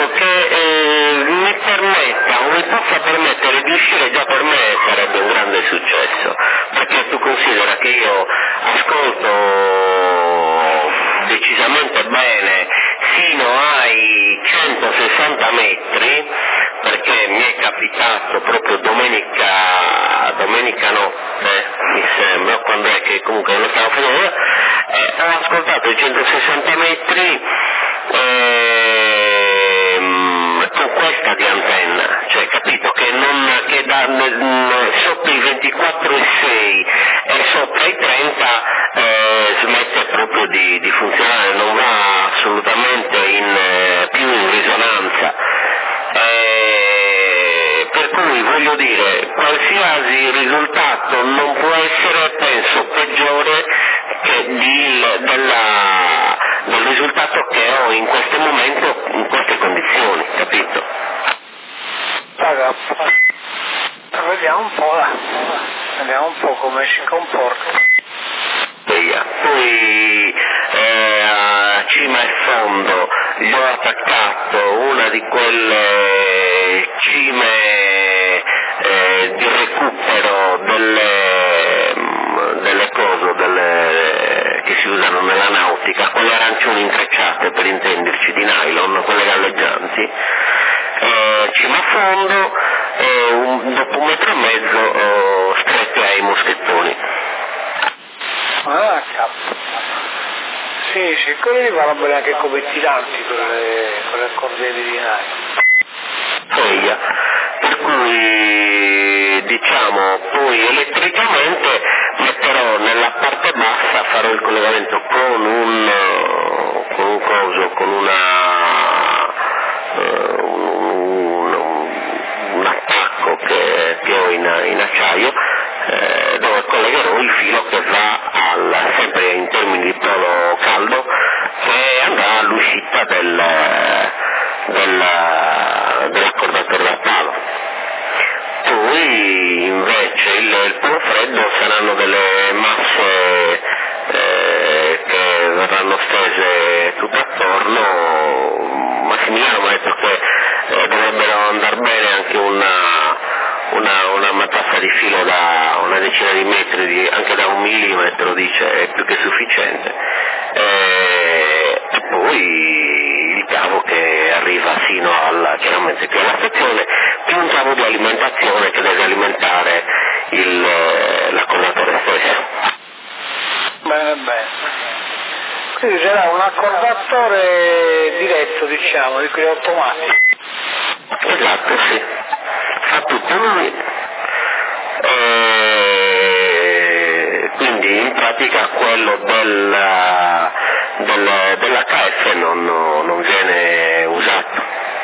ecco, che mi permetta o mi possa permettere di uscire, già per me sarebbe un grande successo, perché tu considera che io ascolto decisamente bene sino ai 160 metri, perché mi è capitato proprio domenica notte, mi sembra, quando è che comunque lo stavo facendo, ho ascoltato i 160 metri con questa di antenna, cioè capito che sotto i 24,6 e sopra i 30 smette proprio di funzionare, non va assolutamente più in risonanza. Per cui voglio dire, qualsiasi risultato non può essere, penso, peggiore che del risultato che ho in questo momento, in queste condizioni, capito? Vediamo un po' come si comporta. Poi a cima e fondo gli ho attaccato una di quelle cime di recupero delle cose che si usano nella nautica, quelle arancioni intrecciate per intenderci, di nylon, quelle galleggianti. Cima a fondo, dopo 1,5 metri strette ai moschettoni. Ah, cazzo. Sì, quelli vanno bene anche come tiranti con le cordelle di nylon. Per cui diciamo poi elettricamente metterò nella parte bassa, farò il collegamento con un attacco che ho in acciaio, dove collegherò il filo che va sempre in termini di polo caldo, che andrà all'uscita dell'accordatore da palo. Poi invece il polo freddo saranno delle masse che verranno stese tutto attorno. Massimiliano mi ha detto che dovrebbero andare bene anche una matassa di filo da una decina di metri, anche da 1 millimetro, dice, è più che sufficiente. E poi il cavo che arriva sino chiaramente qui alla stazione, più un cavo di alimentazione che deve alimentare l'accordatore stesso. Bene. Quindi sarà un accordatore diretto, diciamo, di quelli automatici. Esatto, sì. Fa tutto lui. Quindi in pratica quello dell'HF non viene usato.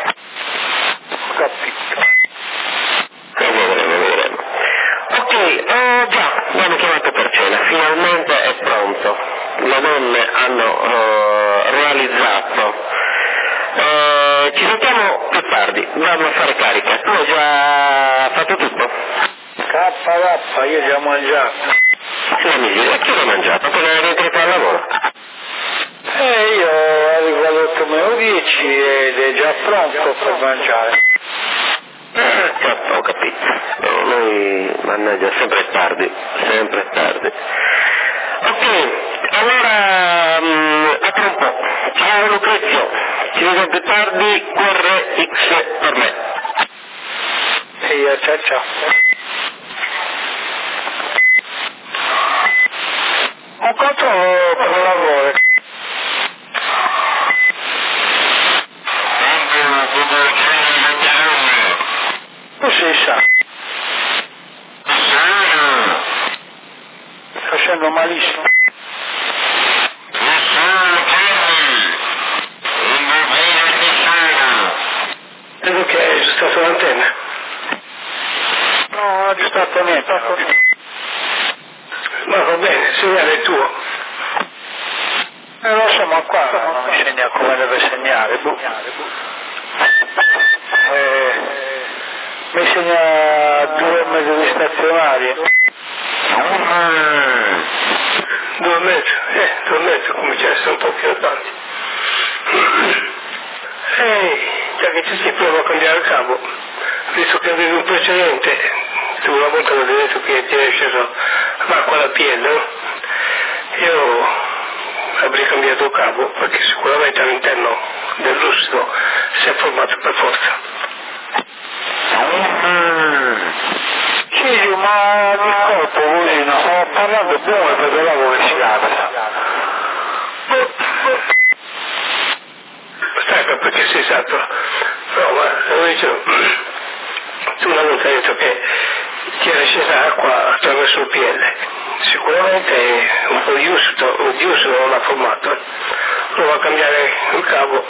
Capito. Vedremo. Ok, già, mi hanno chiamato per cena, finalmente è pronto. Le donne hanno realizzato. Ci sentiamo più tardi, vado a fare carica. Tu hai già fatto tutto? K, io già ho mangiato. Sì, amici, e chi l'ha mangiato? Appena eri entrato al lavoro? Io arrivo alle 8:10 ed è già pronto per mangiare. Certo, ho capito. No, noi, mannaggia, sempre tardi. Ok, allora, a tra un po'. Ciao Lucrezio, ci vediamo più tardi, QRX per me. E io, ciao. Un controllo per il lavoro. Si sa. Sta facendo malissimo. Credo che è aggiustato l'antenna. No, non ho aggiustato niente. Ma va bene, segnale è tuo. Lo so, ma qua non mi segna come deve segnare. Mi segna 2 metri stazionari. 2 metri? 2 metri, come c'è, sono un po' più tanti. Già che ci si prova a cambiare il cavo, visto che avevi un precedente, tu una volta mi hai detto che ti è sceso l'acqua alla piede, io avrei cambiato il cavo perché sicuramente all'interno del lucido si è formato per forza. Sì, ma di colpo così, no? Stavo parlando buono per quello che si apre. Sai perché sei stato? No, ma dicevo, tu una volta hai detto che ti era scesa acqua attraverso il piede. Sicuramente un po' di uso non l'ha formato. Prova a cambiare il cavo.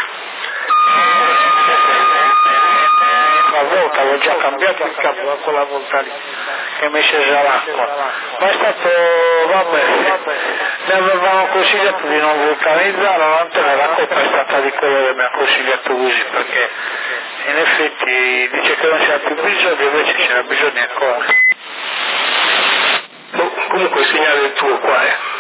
Una volta avevo già cambiato il cavo da quella volta lì che mi è scesa l'acqua, ma è stato, vabbè, ne avevamo consigliato di non vulcanizzare, l'antenne la colpa è stata di quello che mi ha consigliato così, perché in effetti dice che non c'era più bisogno, invece c'era bisogno ancora. Comunque il segnale è tuo qua,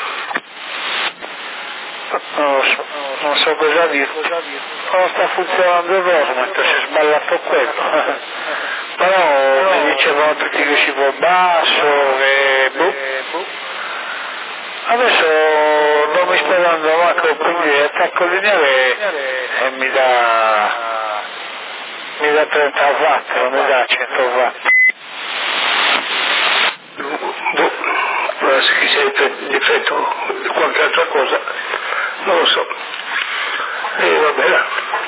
Non so cosa dire, non sta funzionando il rosmetro, si è sballato quello, però mi dicevano tutti che si va basso e adesso non mi sto dando manco quindi attacco lineare e mi dà 30 watt, non mi dà 100 watt. Se chi sia difetto di qualche altra cosa, non lo so. E vabbè, là.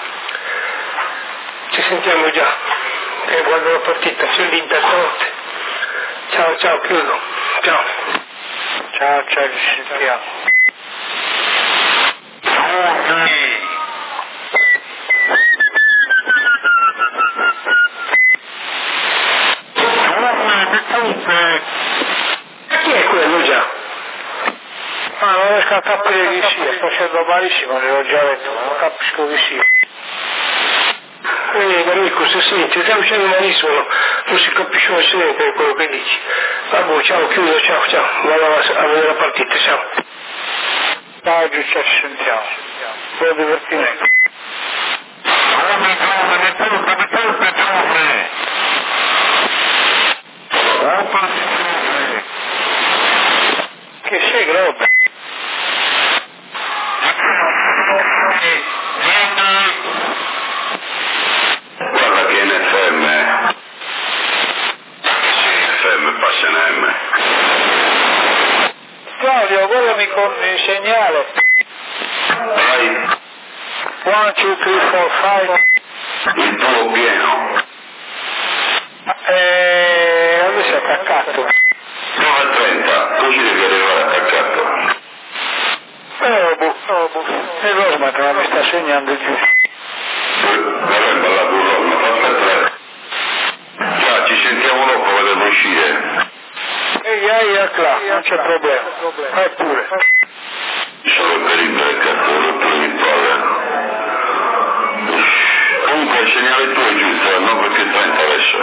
Ci sentiamo già, che guardo la partita, c'è l'Inter stanotte. Ciao, chiudo. Ciao, ci sentiamo. Chi è quello già? Ma non riesco a capire chi sia, sto facendo malissimo, ne ho già detto, ma non capisco chi sia. Amico, se senti, stai facendo malissimo, non si capisce niente quello che dici. Vabbè, ciao, chiudo, ciao, vado a vedere la partita, ciao. Ciao, ci sentiamo. Buon divertimento. Che sei, Grob? Guarda che in FM passa in M. Claudio, guardami con il segnale. Vai, 1, 2, 3, 4, 5. il tuo pieno. Adesso è attaccato. Prova a 30, così devi arrivare attaccato. E l'ormetro non mi sta segnando giù. Vorrei imballato un ronno, aspetta. Già, ci sentiamo dopo, devo uscire. Ehi, là, non c'è problema. Vai pure. Solo per il breccatore, per il padre. Comunque il segnale tuo è giusto, non perché 30 adesso.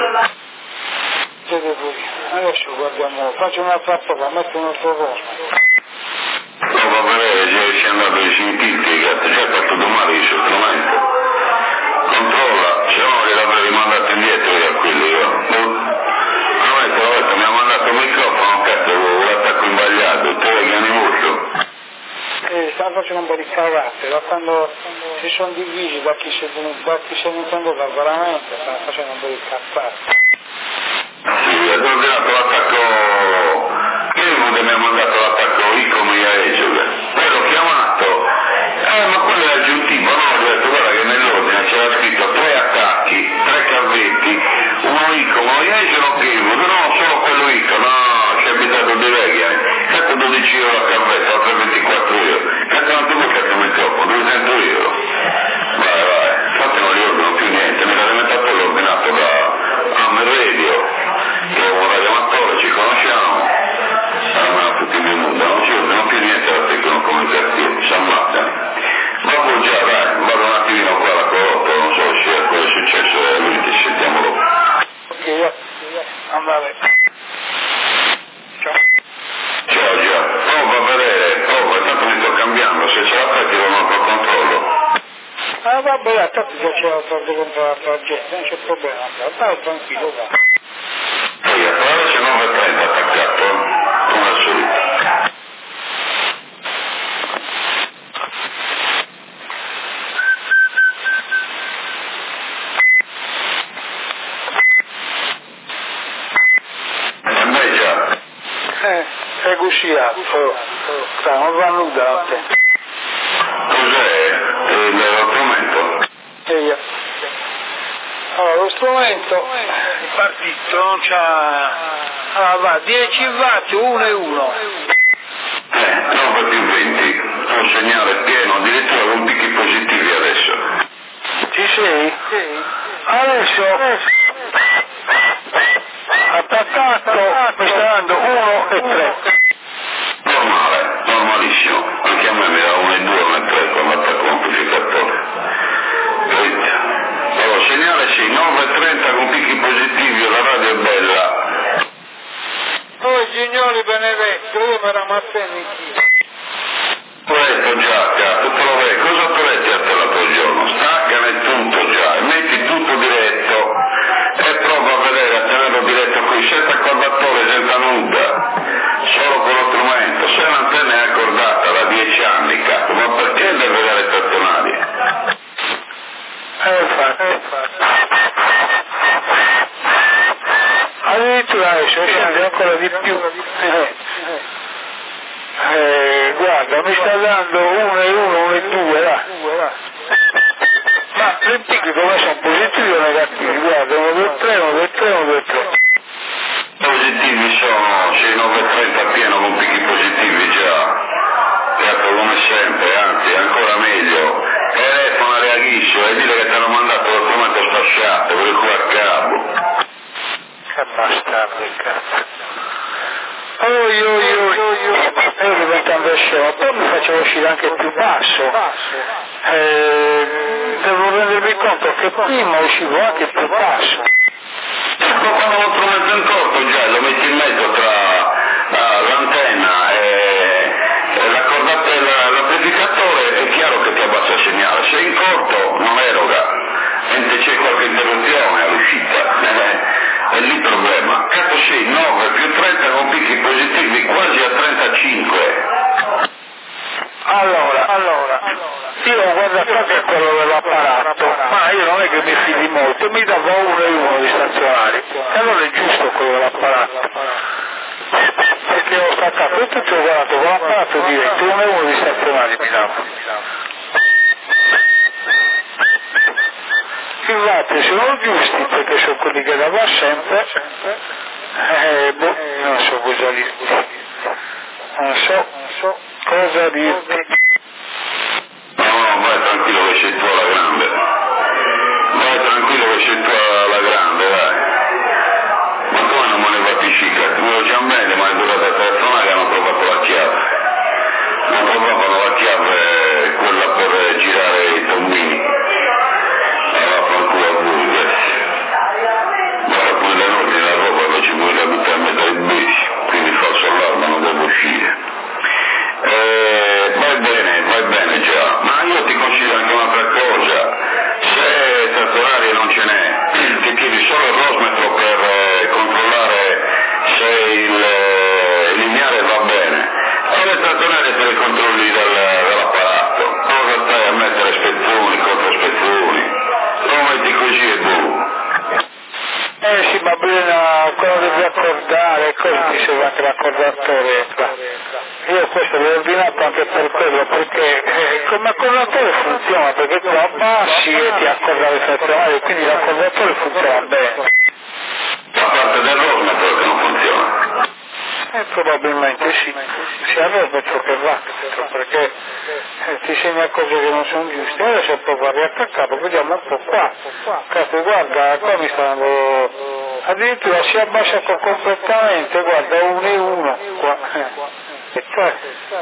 Adesso guardiamo, faccio un'altra prova, metto un altro rosmetro. No, va bene, si è andato in sintiti, già hai fatto domani il suo strumento. Controlla, se no gliel'avrei rimandato indietro da quello io. Mi ha mandato il microfono, cazzo, l'attacco imbagliato, te che animuccio. Stanno facendo un po' di cagate, da quando si sono divisi da chi si è intendo veramente, stanno facendo un po' di cazzate. Sì, ho ordinato l'attacco, credo che mi ha mandato l'attacco ICOM IAEGE, poi l'ho chiamato, ma quello è aggiuntivo, no, ho detto guarda che nell'ordine c'era scritto 3 attacchi, 3 cavetti, uno ICOM, uno IAEGE non credo, no, solo quello ICOM, no, c'è abitato di vecchia, cazzo 12 euro a cavetto, altre 24 euro, cazzo non ti vuoi cazzo il microfono, 200 euro, vai, infatti non gli ordino più niente, mi era diventato l'ordinato da Hammer Radio, che è un radioamatore, ci conosciamo, tutti i miei vabbè, tanto già c'è la soldi contro l'altra gente, non c'è problema, stai tranquillo, va. Sì, allora c'è 9.30 attaccato, come al solito. È cucinato, non va nulla a te. Cos'è lo strumento? Allora, lo strumento, il partito non c'ha... Allora va, 10 watt, 1 e 1. 9 più 20, un segnale pieno, addirittura con picchi positivi adesso. Ci sei? Adesso, attaccato, mi sta dando 1 e 3. Normale, normalissimo, anche a me mi dà 1 e 2, 1 e 3 quando attacco l'amplificatore. Allora, segnale sì, 9.30 con picchi positivi, la radio è bella. Poi signori benedetti, io mi ramazzeno in chi? Letto giacca, tutto lo vedi, cosa trovetti a te l'altro giorno? Staccane tutto già, e metti tutto diretto, e prova a vedere, a tenerlo diretto qui, senza accordatore, senza nulla, solo con lo strumento, se l'antenna è accordata da 10 anni, capo, ma perché deve vedere stazionari? Infatti. Addirittura adesso scende ancora di più. Guarda, mi sta dando 1 e 1, 1 e 2, là. Ma i picchi come sono positivi o negativi? Guarda, 1, 2, 3, 1, 2, 3, 1, 2, 3. Positivi sono 6,930 pieno con picchi positivi già, ecco come sempre, anzi ancora meglio, telefona reagisce e dile che ti hanno mandato lo strumento sfasciato, per cui a cavo. Che bastardo il cazzo. Io diventando scemo, poi mi facevo uscire anche più basso. Devo rendermi conto che prima uscivo anche più basso. Ma quando lo strumento in corto già lo metti in mezzo tra l'antenna e l'amplificatore, è chiaro che ti abbassa il segnale. Se è in corto non eroga, mentre c'è qualche interruzione all'uscita. È lì il problema. Capo sì, 9 più 30 con picchi positivi quasi a 35. Allora, io guarda che è quello dell'apparato, ma io non è che mi fidi molto, mi dava 1 e 1 di stazionari, e allora è giusto quello dell'apparato, perché ho staccato e tutto ho guardato con l'apparato diretto, 1 e 1 di stazionari mi dava. I watt sono giusti perché sono quelli che dava sempre, non so cosa dirti, non so cosa dirti. No, vai tranquillo che sei tu alla grande. Vai tranquillo che sei tu alla grande, dai. Ma come non me ne fatti scicca? Tu me lo già bene, ma è durata la telefonata che hanno provato la chiave. Non provavano la chiave quella per girare i tombini. Allora fanculo a voi, guarda quella notte la roba che ci vuole buttare a metà i besi, quindi falso allarme non devo uscire. Va bene già, ma io ti consiglio anche un'altra cosa, se stazionario non ce n'è, ti chiedi solo il rosmetro per controllare se il lineare va bene, e le stazionarie te le controlli dall'apparato, cosa stai a mettere spezzoni, controspezzoni, lo metti così e boh. Sì, ma bisogna quello devi accordare, così ti serve anche l'accordatore. Io questo l'ho ordinato anche per quello, perché come accordatore funziona, perché tu abbassi e ti accorda le stazionari, quindi l'accordatore funziona bene. A parte del rosmetro che non funziona. Probabilmente sì, sia il rosmetro che va, perché ti segna cose che non sono giuste. Adesso provo a riattaccarlo, vediamo un po' qua. Cazzo, guarda, qua mi sta dando... addirittura si abbassa completamente, guarda, 1 e 1 qua. E cioè,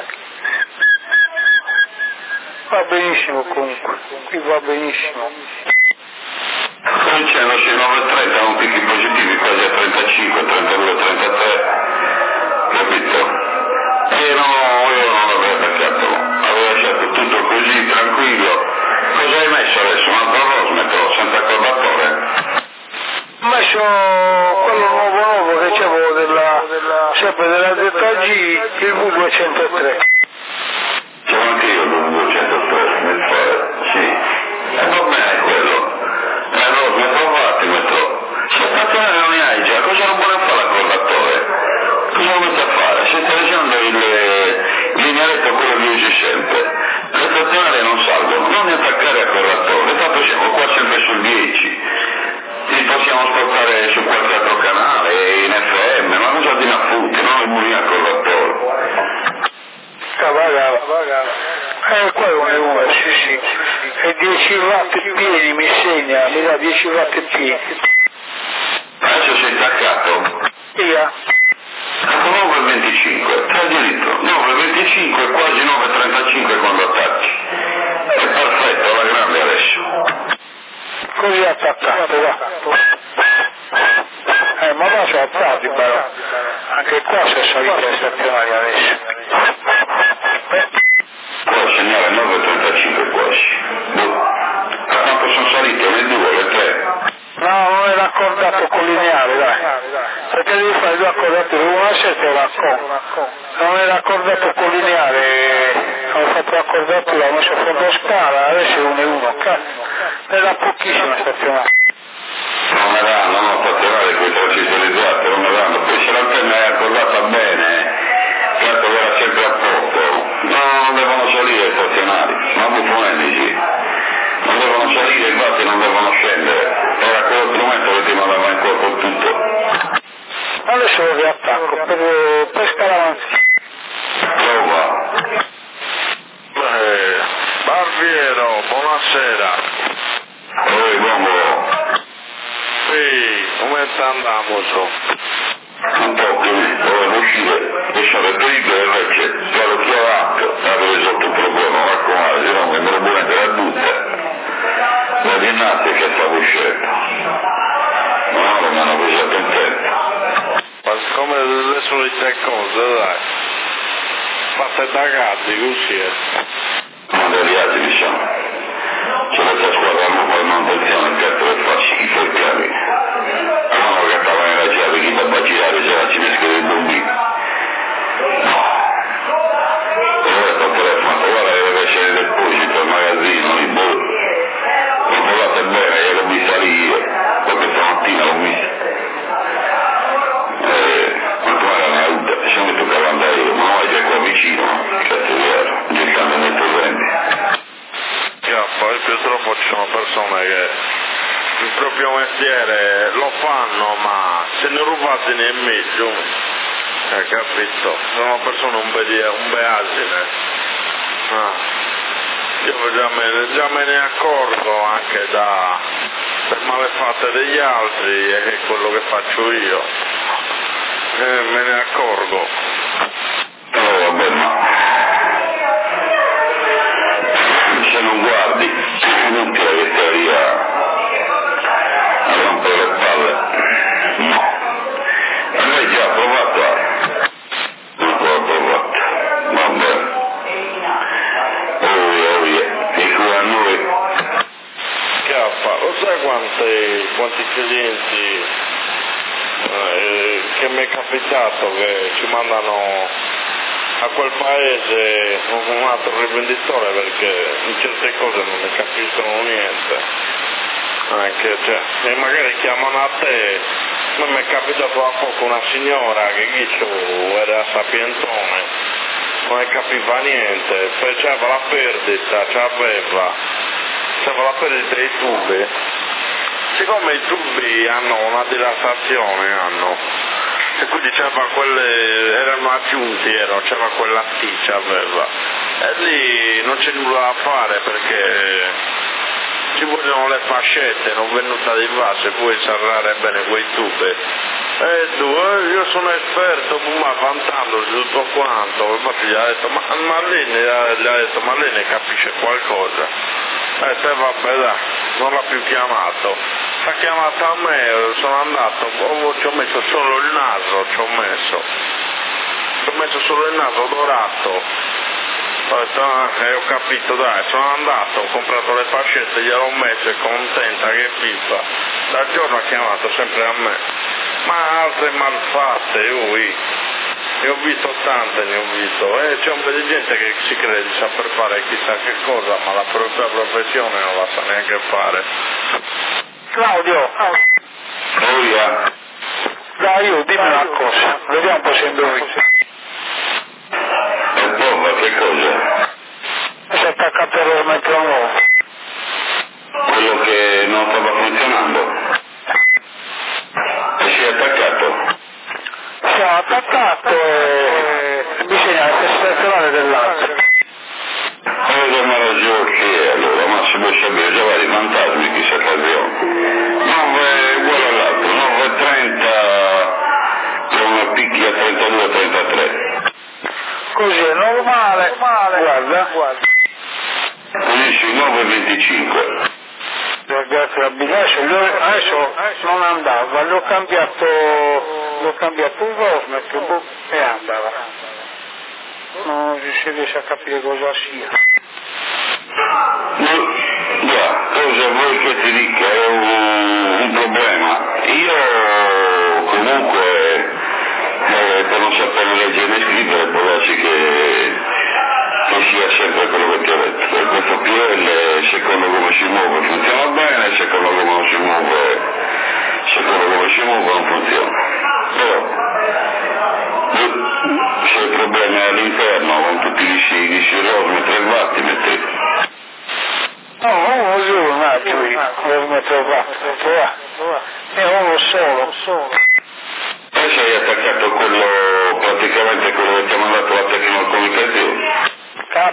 va benissimo comunque, qui va benissimo. Dicendo se 9.30 con picchi positivi quasi a 35, 32, 33, capito? Io non l'avrei attaccato, avevo lasciato tutto così tranquillo. Cosa hai messo? adesso un altro rosmetro senza accordatore? Ma c'ho quello nuovo che c'avevo sempre della ZG, il V203. C'ho anche io il V203, nel fare, sì. E va bene quello. Rosmetro fattimetro. Se stazionare non ne hai già, cosa non vuole fare l'accordatore? Cosa lo mette a fare? Se stai facendo il linealetto quello che usi sempre. Le stazionarie non salgono, non ne attaccare accordatore, tanto siamo qua sempre sul 10. Li possiamo spostare su qualche altro canale, in FM, ma cosa di affutti, non il mulino accordatore. Quello è uno, sì. E 10 watt pieni mi segna, mi dà 10 watt pieni. Adesso sei staccato? Via. 9,25, c'è diritto, 9,25 quasi 9,35 quando attacchi. È perfetto, alla grande adesso. Così attaccato, va. Ma va sono attacchi, però. Anche qua si è salita le stazionarie adesso. Qua il segnale 9,35 quasi. A quanto sono salite? Le 2, le 3? No, non è raccordato con lineare, dai. Perché devi fare due accordati, una 7 e non è raccordato con lineare, ho fatto l'accordatura, ho messo fondo scala, adesso è 1 e 1, cazzo. Era pochissimo stazionario. Non me danno, non stazionare quei transistorizzati, non me danno. Poi se l'antenna è accordata bene, certo che era sempre a poco. No, non devono salire i stazionari, ma buffonelli. Non devono salire, infatti non devono scendere. Era quello strumento che ti mandava in corpo tutto. Adesso lo riattacco per stare avanti. Prova. Barbiero, buonasera. Oi, bombo. Sì, come sta andando? Un po' così, volevo uscire, lasciare prima e invece vado chiamato, avevo risolto il problema, ma raccomando, se no mi me lo può mettere a tutte. La ginnastica stavo uscendo. No, non mi hanno preso contento. Ma siccome le solite cose, dai, fate da gatti, così è. Non deviati, diciamo. C'è questa squadra nuova in manutenzione, il gatto che fa schifo il piano. No, che stava nella chiave chi da bacillare, se la ci mescola il bombino. No. E ora sto telefonato, guarda che deve essere il deposito, il magazzino, il bollo. Controllate bene, l'ho vista lì io, perché stamattina l'ho vista. Quanto era una ruta, se non mi toccava andare io, ma no, è qua vicino, cazzo di ero, gettando nel torrente. Poi purtroppo ci sono persone che il proprio mestiere lo fanno, ma se ne rubate ne è meglio, capito? Sono persone un beasine. Io già me ne accorgo anche per malefatte degli altri, e è quello che faccio io. Me ne accorgo. Vabbè, ma se non guardi, è inutile che stai lì a rompere le palle. No. A lei già ha provato. Non l'ho provato. Vabbè. Oh yeah. E qui a noi. Lo sai quanti clienti che mi è capitato che ci mandano a quel paese un altro rivenditore perché in certe cose non ne capiscono niente. Anche, e magari chiamano a te. A me mi è capitato da poco una signora che era sapientone, non ne capiva niente, faceva la perdita, c'aveva la perdita dei tubi. Siccome i tubi hanno una dilatazione, e quindi c'era erano aggiunti, c'era quella sticcia, aveva. E lì non c'è nulla da fare perché ci vogliono le fascette, non venuta di base, puoi serrare bene quei tubi. E tu, io sono esperto, ma vantando tutto quanto, infatti gli ha detto, ma lei ne capisce qualcosa? Te vabbè dai, non l'ha più chiamato. L'ha chiamato a me, sono andato, ci ho messo solo il naso, ci ho messo solo il naso dorato. Ho capito, dai, sono andato, ho comprato le fascette, gliel'ho messe, contenta che pippa. Dal giorno ha chiamato sempre a me. Ma altre malfatte, ne ho visto tante, c'è un po' di gente che si crede di saper fare chissà che cosa, ma la propria professione non la sa neanche fare. Claudio, dai, dimmi una cosa, vediamo un po' se indovini. Ma che cosa? Si è attaccato l'ormetro nuovo. Quello che non stava funzionando. E si è attaccato. Si è attaccato e bisogna selezionare dell'altro. Ma ragione che è allora, Massimo sapere già vari fantasmi, chissà che abbiamo. 9 uguale all'altro, 9,30 con una picchia 32-33. Così è normale, guarda. Quindi sui 9,25. Adesso non andava, l'ho cambiato il vormetro e andava. Non si riesce a capire cosa sia. Cosa vuoi che ti dica? È un problema. Io comunque per non sapere leggere né scrivere può darsi che sia sempre quello che ti ho detto. E questo PL, secondo come si muove funziona bene, secondo come non si muove non funziona. Però se il problema è all'interno con tutti gli sirosmetri e wattimetri. No, giù un attimo, l'ormetro va. È uno solo. E sei attaccato praticamente quello che ti ha mandato la tecnocomunicazione. K.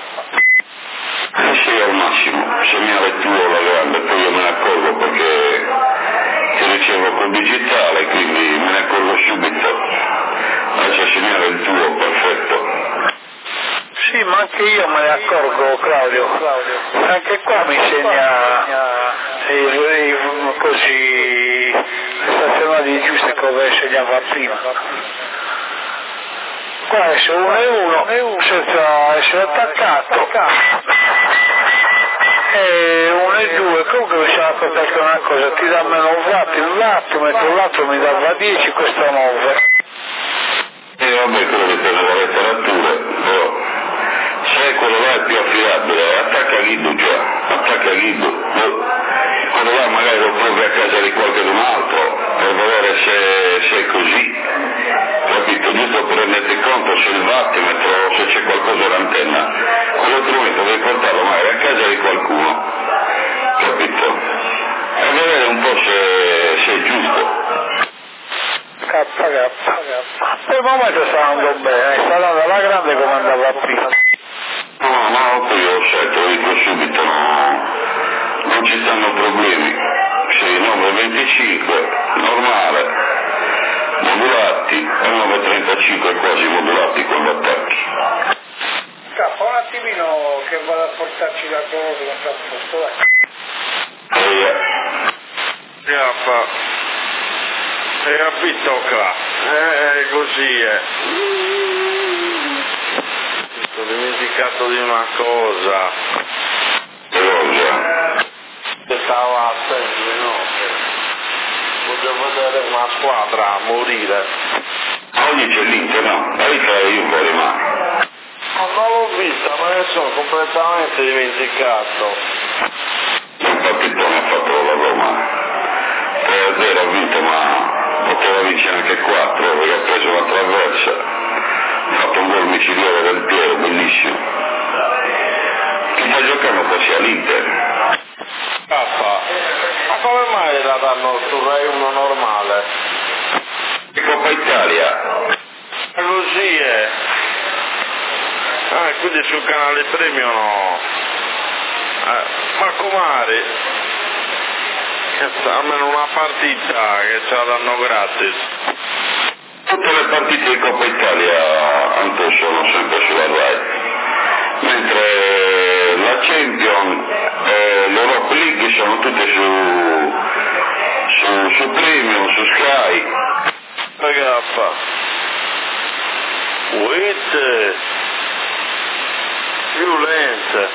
Sì, al massimo, segnale tuo la grande, poi io me ne accorgo perché ti ricevo col digitale, quindi me ne accorgo subito. Adesso segnale il tuo, perfetto. Sì, ma anche io me ne accorgo, Claudio. Anche qua mi segna così stazionati giuste come segnava prima. Qua esce 1 e 1 senza essere attaccato. E 1 e 2, comunque mi sono accorto che una cosa, ti dà meno un wattimetro, l'altro mi dava 10, questo 9. E vabbè, quello dipende dalla letteratura, però se quello là è più affidabile, attacca Guido. Quello là magari lo provi a casa di qualcun altro per vedere se è così, capito? Giusto per renderti conto se il wattimetro, se c'è qualcosa all'antenna, quello strumento devi portarlo magari a casa di qualcuno, capito? E vedere un po' se è giusto. K. Per il momento sta andando bene, sta andando alla grande come andava prima. No, poi ho scelto, lo dico subito, non ci stanno problemi. Sei 9,25, normale, modulati, e 9,35 quasi modulati quando attacchi. K, un attimino che vado a portarci la cosa che sta a posto, Hai capito qua? Così è. Ho dimenticato di una cosa. Che stava attento, no? Voglio vedere una squadra a morire. Oggi c'è l'Inter, no? La vita la Juve rimane. Non l'ho vista, ma ne sono completamente dimenticato. Un partitone ha fatto la Roma. 3-0 ha vinto, ma poteva vincere anche 4, perché ha preso la traversa. Ha fatto un gol micidiale del Piero, bellissimo. Chi sta giocando così all'Inter? Ma come mai la danno su Rai 1 normale? Coppa Italia. Così è. Quindi sul canale premio no. Ma Comari, almeno una partita che ce la danno gratis. Tutte le partite di Coppa Italia anche sono sempre sulla Rai, mentre la Champions e l'Europa League sono tutte su Premium, su Sky. Ragazza, violenze.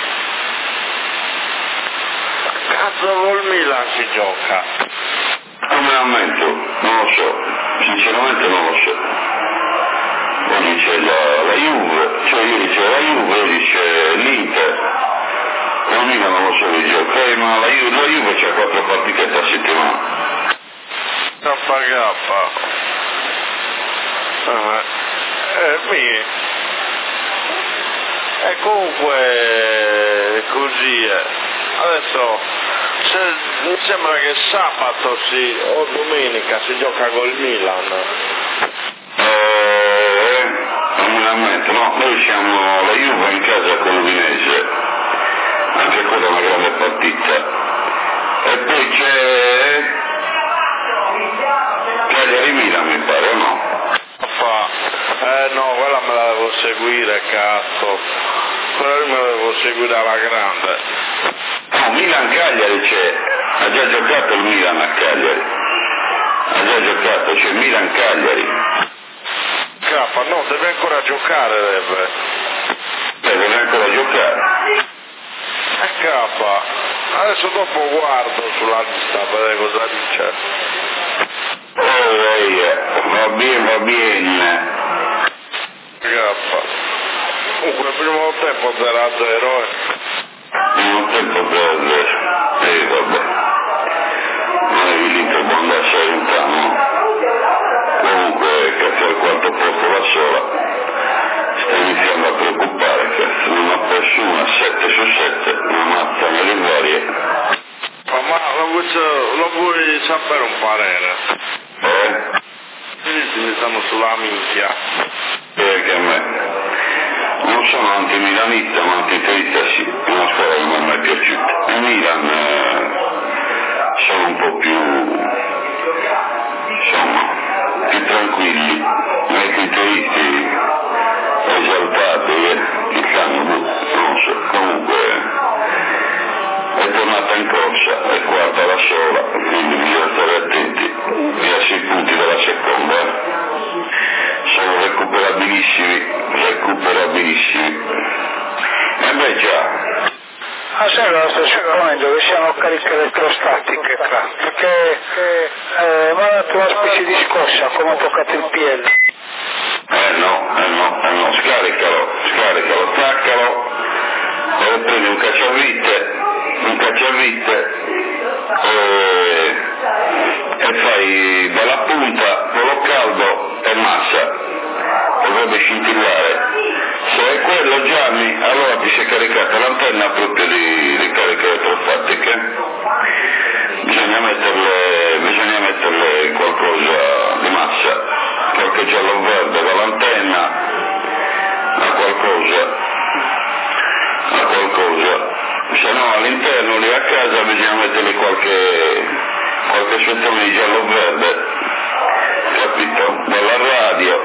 Cazzo col Milan si gioca? Come aumento? Non lo so, sinceramente non lo so. Poi dice la Juve, cioè io dicevo la Juve, dice l'Inter. Non Milan non lo so di giocare, ma la Juve c'ha 4 partite a settimana. KK. E comunque così è. Adesso mi sembra che sabato o domenica si gioca col Milan. Veramente, no, noi siamo la Juve in casa con l'Udinese, anche quella è una grande partita. E poi c'è Cagliari Milan mi pare, o no? No, quella me la devo seguire, cazzo. Quella me la devo seguire alla grande. No, Milan-Cagliari c'è, ha già giocato il Milan a Cagliari. Ha già giocato, c'è Milan-Cagliari. No, deve ancora giocare, Deve ancora giocare. Adesso dopo guardo sulla lista per vedere cosa dice. Va bene. Comunque il primo tempo 0-0 Primo tempo 0-0. Vabbè. Non è l'Inter può andarsi a lontano. Comunque cazzo al quarto posto da sola. Sta iniziando a preoccupare, cazzo. Non ha perso una 7 su 7, una mazza nelle varie. Ma lo vuoi sapere un parere? Mi stanno sulla minchia. Perché a me non sono antimilanista ma antiterista sì, è una squadra che non mi è mai piaciuta. Il Milan sono un po' più tranquilli, ma i criteristi esaltati che stanno, non so, comunque è tornata in corsa, è quarta da sola, quindi bisogna stare attenti, e a 6 punti dalla seconda. Sono recuperabilissimi. E beh già. Sai cosa sto supponendo? Che siano cariche elettrostatiche qua, perché mi ha dato una specie di scossa come ha toccato il piede. No, scaricalo, attaccalo, e prendi un cacciavite e fai dalla punta quello caldo e massa, dovrebbe scintillare. Se è quello Gianni, allora ti sei caricata l'antenna proprio di cariche elettrostatiche. Bisogna metterle qualcosa di massa, qualche giallo verde dall'antenna a qualcosa. Se no all'interno lì a casa bisogna metterle qualche spezzone di giallo verde, capito? Dalla radio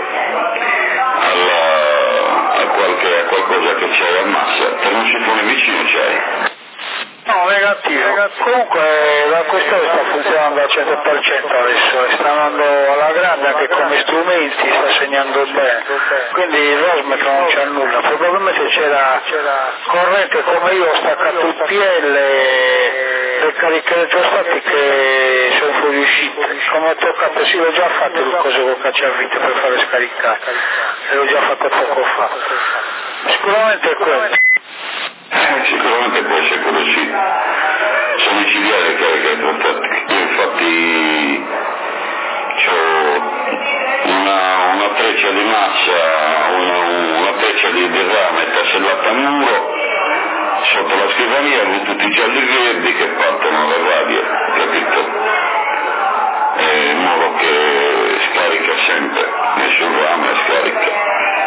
a qualcosa che c'è a massa, per non si pone vicino c'hai. No, negativo. Comunque la questione sta funzionando al 100% adesso, sta andando alla grande anche come strumenti, sta segnando bene. Quindi il Rosmetro non c'è nulla, probabilmente c'era corrente come io ho staccato il PL, le cariche elettrostatiche sono fuoriuscite. Come ho toccato, sì, l'ho già fatto il coso con cacciavite per fare scaricare, l'ho già fatto poco fa. Sicuramente è quello. Sicuramente può essere quello sì. Sono micidiali le cariche elettrostatiche. Io infatti ho una treccia di massa, una treccia di rame tasellata a muro, sotto la scrivania con tutti i gialli verdi che partono alla radio, capito? In modo che scarica sempre, nessun rame scarica.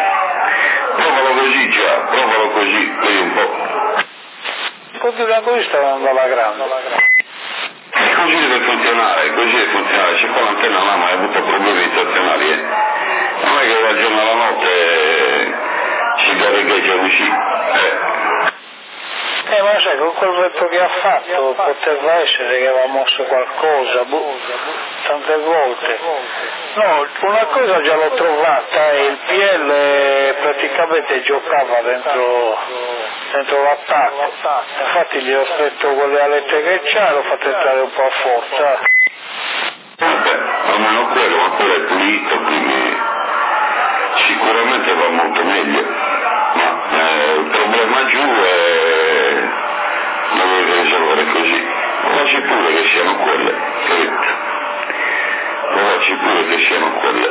Provalo così, vedi un po'. Continuando così sta andando alla grande. Così deve funzionare, se con l'antenna là hai avuto problemi stazionari, non è che dal giorno alla notte si galleggia così, Ma sai, con quel vento che ha fatto poteva essere che aveva mosso qualcosa, tante volte. No, una cosa già l'ho trovata, il PL praticamente giocava dentro l'attacco, infatti gli ho stretto quelle alette che c'ha, l'ho fatto entrare un po' a forza. Almeno quello, ma quello è pulito, quindi sicuramente va molto meglio, ma il problema giù è lo deve risolvere così, provaci pure che siano quelle, capito? Provaci pure che siano quelle.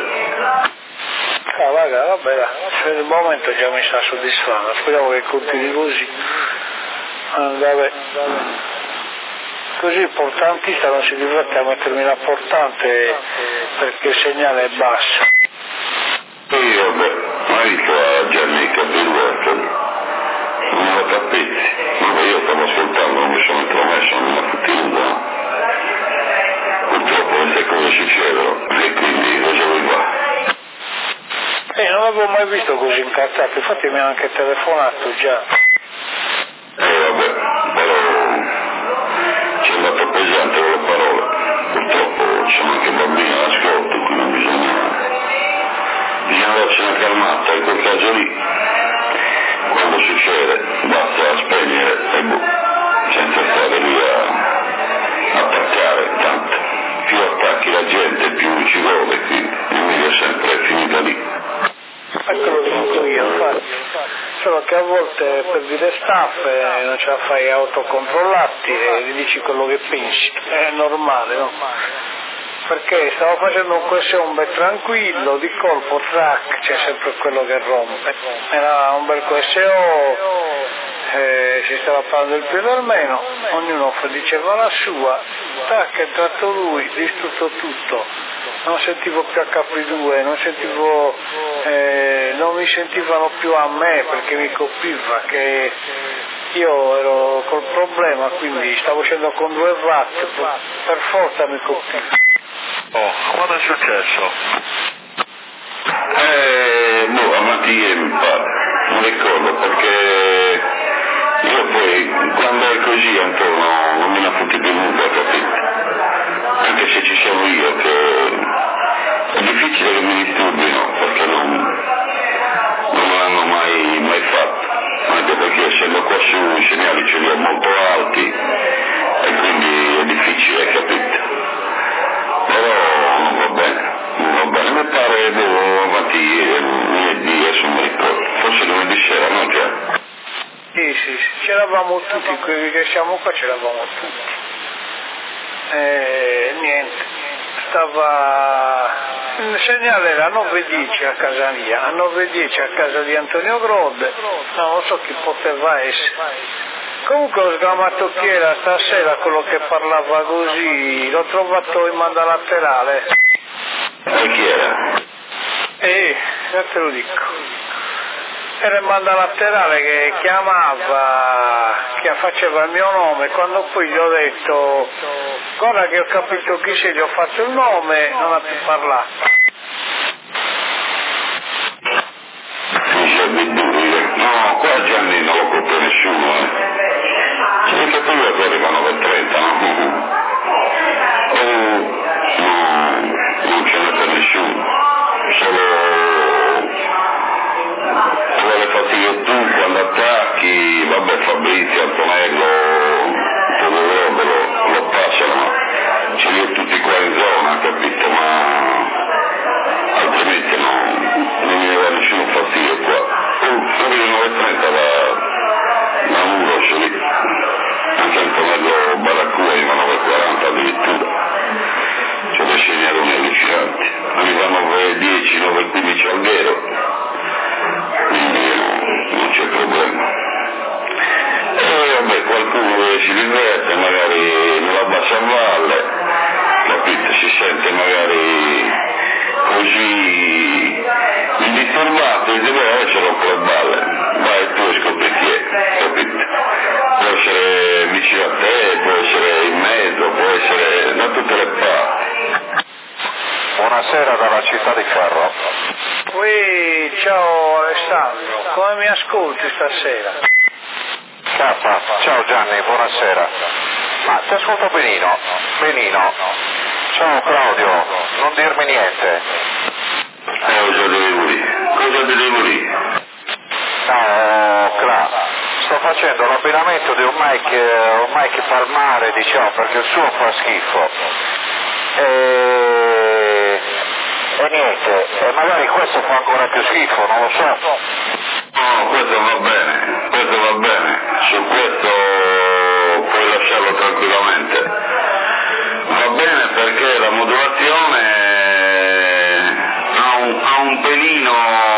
Vabbè, per il momento già mi sta soddisfando, speriamo che continui così. Vabbè. Così il portantista non si diverte a mettermi la portante perché il segnale è basso. Sì, vabbè, ma dico a Gianni i capelli, non lo capite, ma io stavo ascoltando, non mi sono intromesso, non mi ha fatto purtroppo queste cose succedono, e quindi cosa vuoi fare? Non l'avevo mai visto così incazzato, infatti mi ha anche telefonato già. Vabbè, però ci è andato pesante con le parole, purtroppo ci sono anche bambini all'ascolto, quindi bisogna darci una calmata, in quel caso lì, quando succede, basta spegnere e senza stare lì a attaccare, tanto più attacchi la gente più ci gode, quindi il meglio sempre è finita lì. Ecco lo dico io, infatti, solo che a volte perdi le staffe, non ce la fai a autocontrollarti e gli dici quello che pensi, è normale, no? Perché stavo facendo un QSOMBE tranquillo, di colpo track, c'è sempre quello che rompe, era un bel QSO, si stava parlando il più del meno, ognuno diceva la sua, tac, è entrato lui, distrutto tutto. Non sentivo più HP2, non mi sentivano più a me perché mi copriva che io ero col problema, quindi stavo uscendo con 2 watt, per forza mi copriva. Oh, quando è successo? Avanti ieri mi pare, non ricordo perché io poi quando è così un po' non me ne fotti più nulla, capito? Anche se ci sono io che è difficile che mi disturbino perché non me l'hanno mai fatto, anche perché essendo qua su i segnali ce li ho molto alti e quindi è difficile, capito? Però non va bene, mi pare avanti lunedì, adesso mi ricordo, forse lunedì sera, no già? Sì, c'eravamo tutti, quelli che siamo qua c'eravamo tutti. Niente, il segnale era a 9:10 a casa mia, a 9:10 a casa di Antonio Grode, non so chi poteva essere. Comunque ho sgamato chi era stasera, quello che parlava così, l'ho trovato in banda laterale. E chi era? Io te lo dico. Era in banda laterale che chiamava, che faceva il mio nome, quando poi gli ho detto guarda che ho capito chi sei, gli ho fatto il nome, non ha più parlato. No, qua Gianni non lo copre nessuno, C'è che prima che arrivano per 30, no? Non ce n'è per nessuno, solo le fatiche tu quando attacchi, vabbè Fabrizio, Antonello, lo passano, ma ce li ho tutti qua in zona, capito? Ma altrimenti non mi aveva nessuno fastidio qua. Fuori di 9:30 da Muros lì, anche Antonello Baracua arriva 9:40 addirittura. C'è dei segnaloni allucinanti, arrivano 9:10, 9:15 al vero, quindi non c'è problema. E vabbè, qualcuno che si diverte, magari nella bassa valle, capito, si sente magari così indisturbato e dice ce l'ho con le balle, vai tu e scopri chi è, capito? Può essere vicino a te, può essere in mezzo, può essere da tutte le parti. Buonasera dalla città di Ferro. Ciao Alessandro, come mi ascolti stasera? Ciao Gianni, buonasera. Ma ti ascolto benino. Ciao Claudio, non dirmi niente. Cosa devo dire? No, Cla, sto facendo l'abbinamento di un mic palmare, diciamo, perché il suo fa schifo. E niente, e magari questo fa ancora più schifo, non lo so. No, questo va bene, su questo puoi lasciarlo tranquillamente. Va bene perché la modulazione ha un pelino,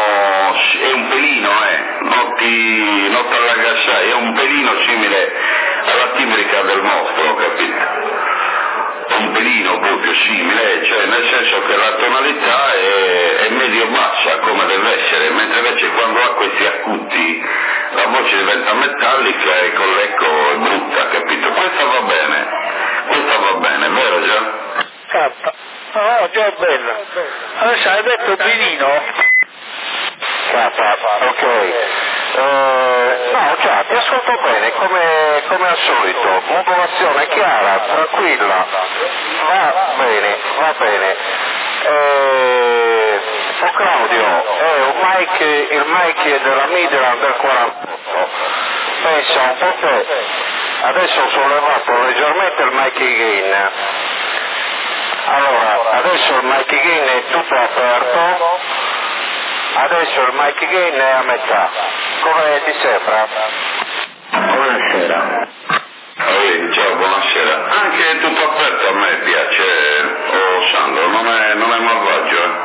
non ti allagassai, è un pelino simile alla timbrica del mostro, capito? Un pelino proprio simile, cioè nel senso che la tonalità è medio-bassa come deve essere, mentre invece quando ha questi acuti la voce diventa metallica e con l'eco è brutta, capito? Questa va bene, vero già? No, già è bella. Adesso hai detto Binino? Ok. No, già, ti ascolto bene, come al solito. Modulazione chiara, tranquilla. Va bene. Claudio, il mic della Midland del 48. Pensa un po' te. Adesso ho sollevato leggermente il mic gain. Allora, adesso il mic gain è tutto aperto. Adesso il mic gain è a metà. Come ti sembra? Buonasera. Ciao, buonasera. Anche tutto aperto a me piace, Sandro, non è malvagio.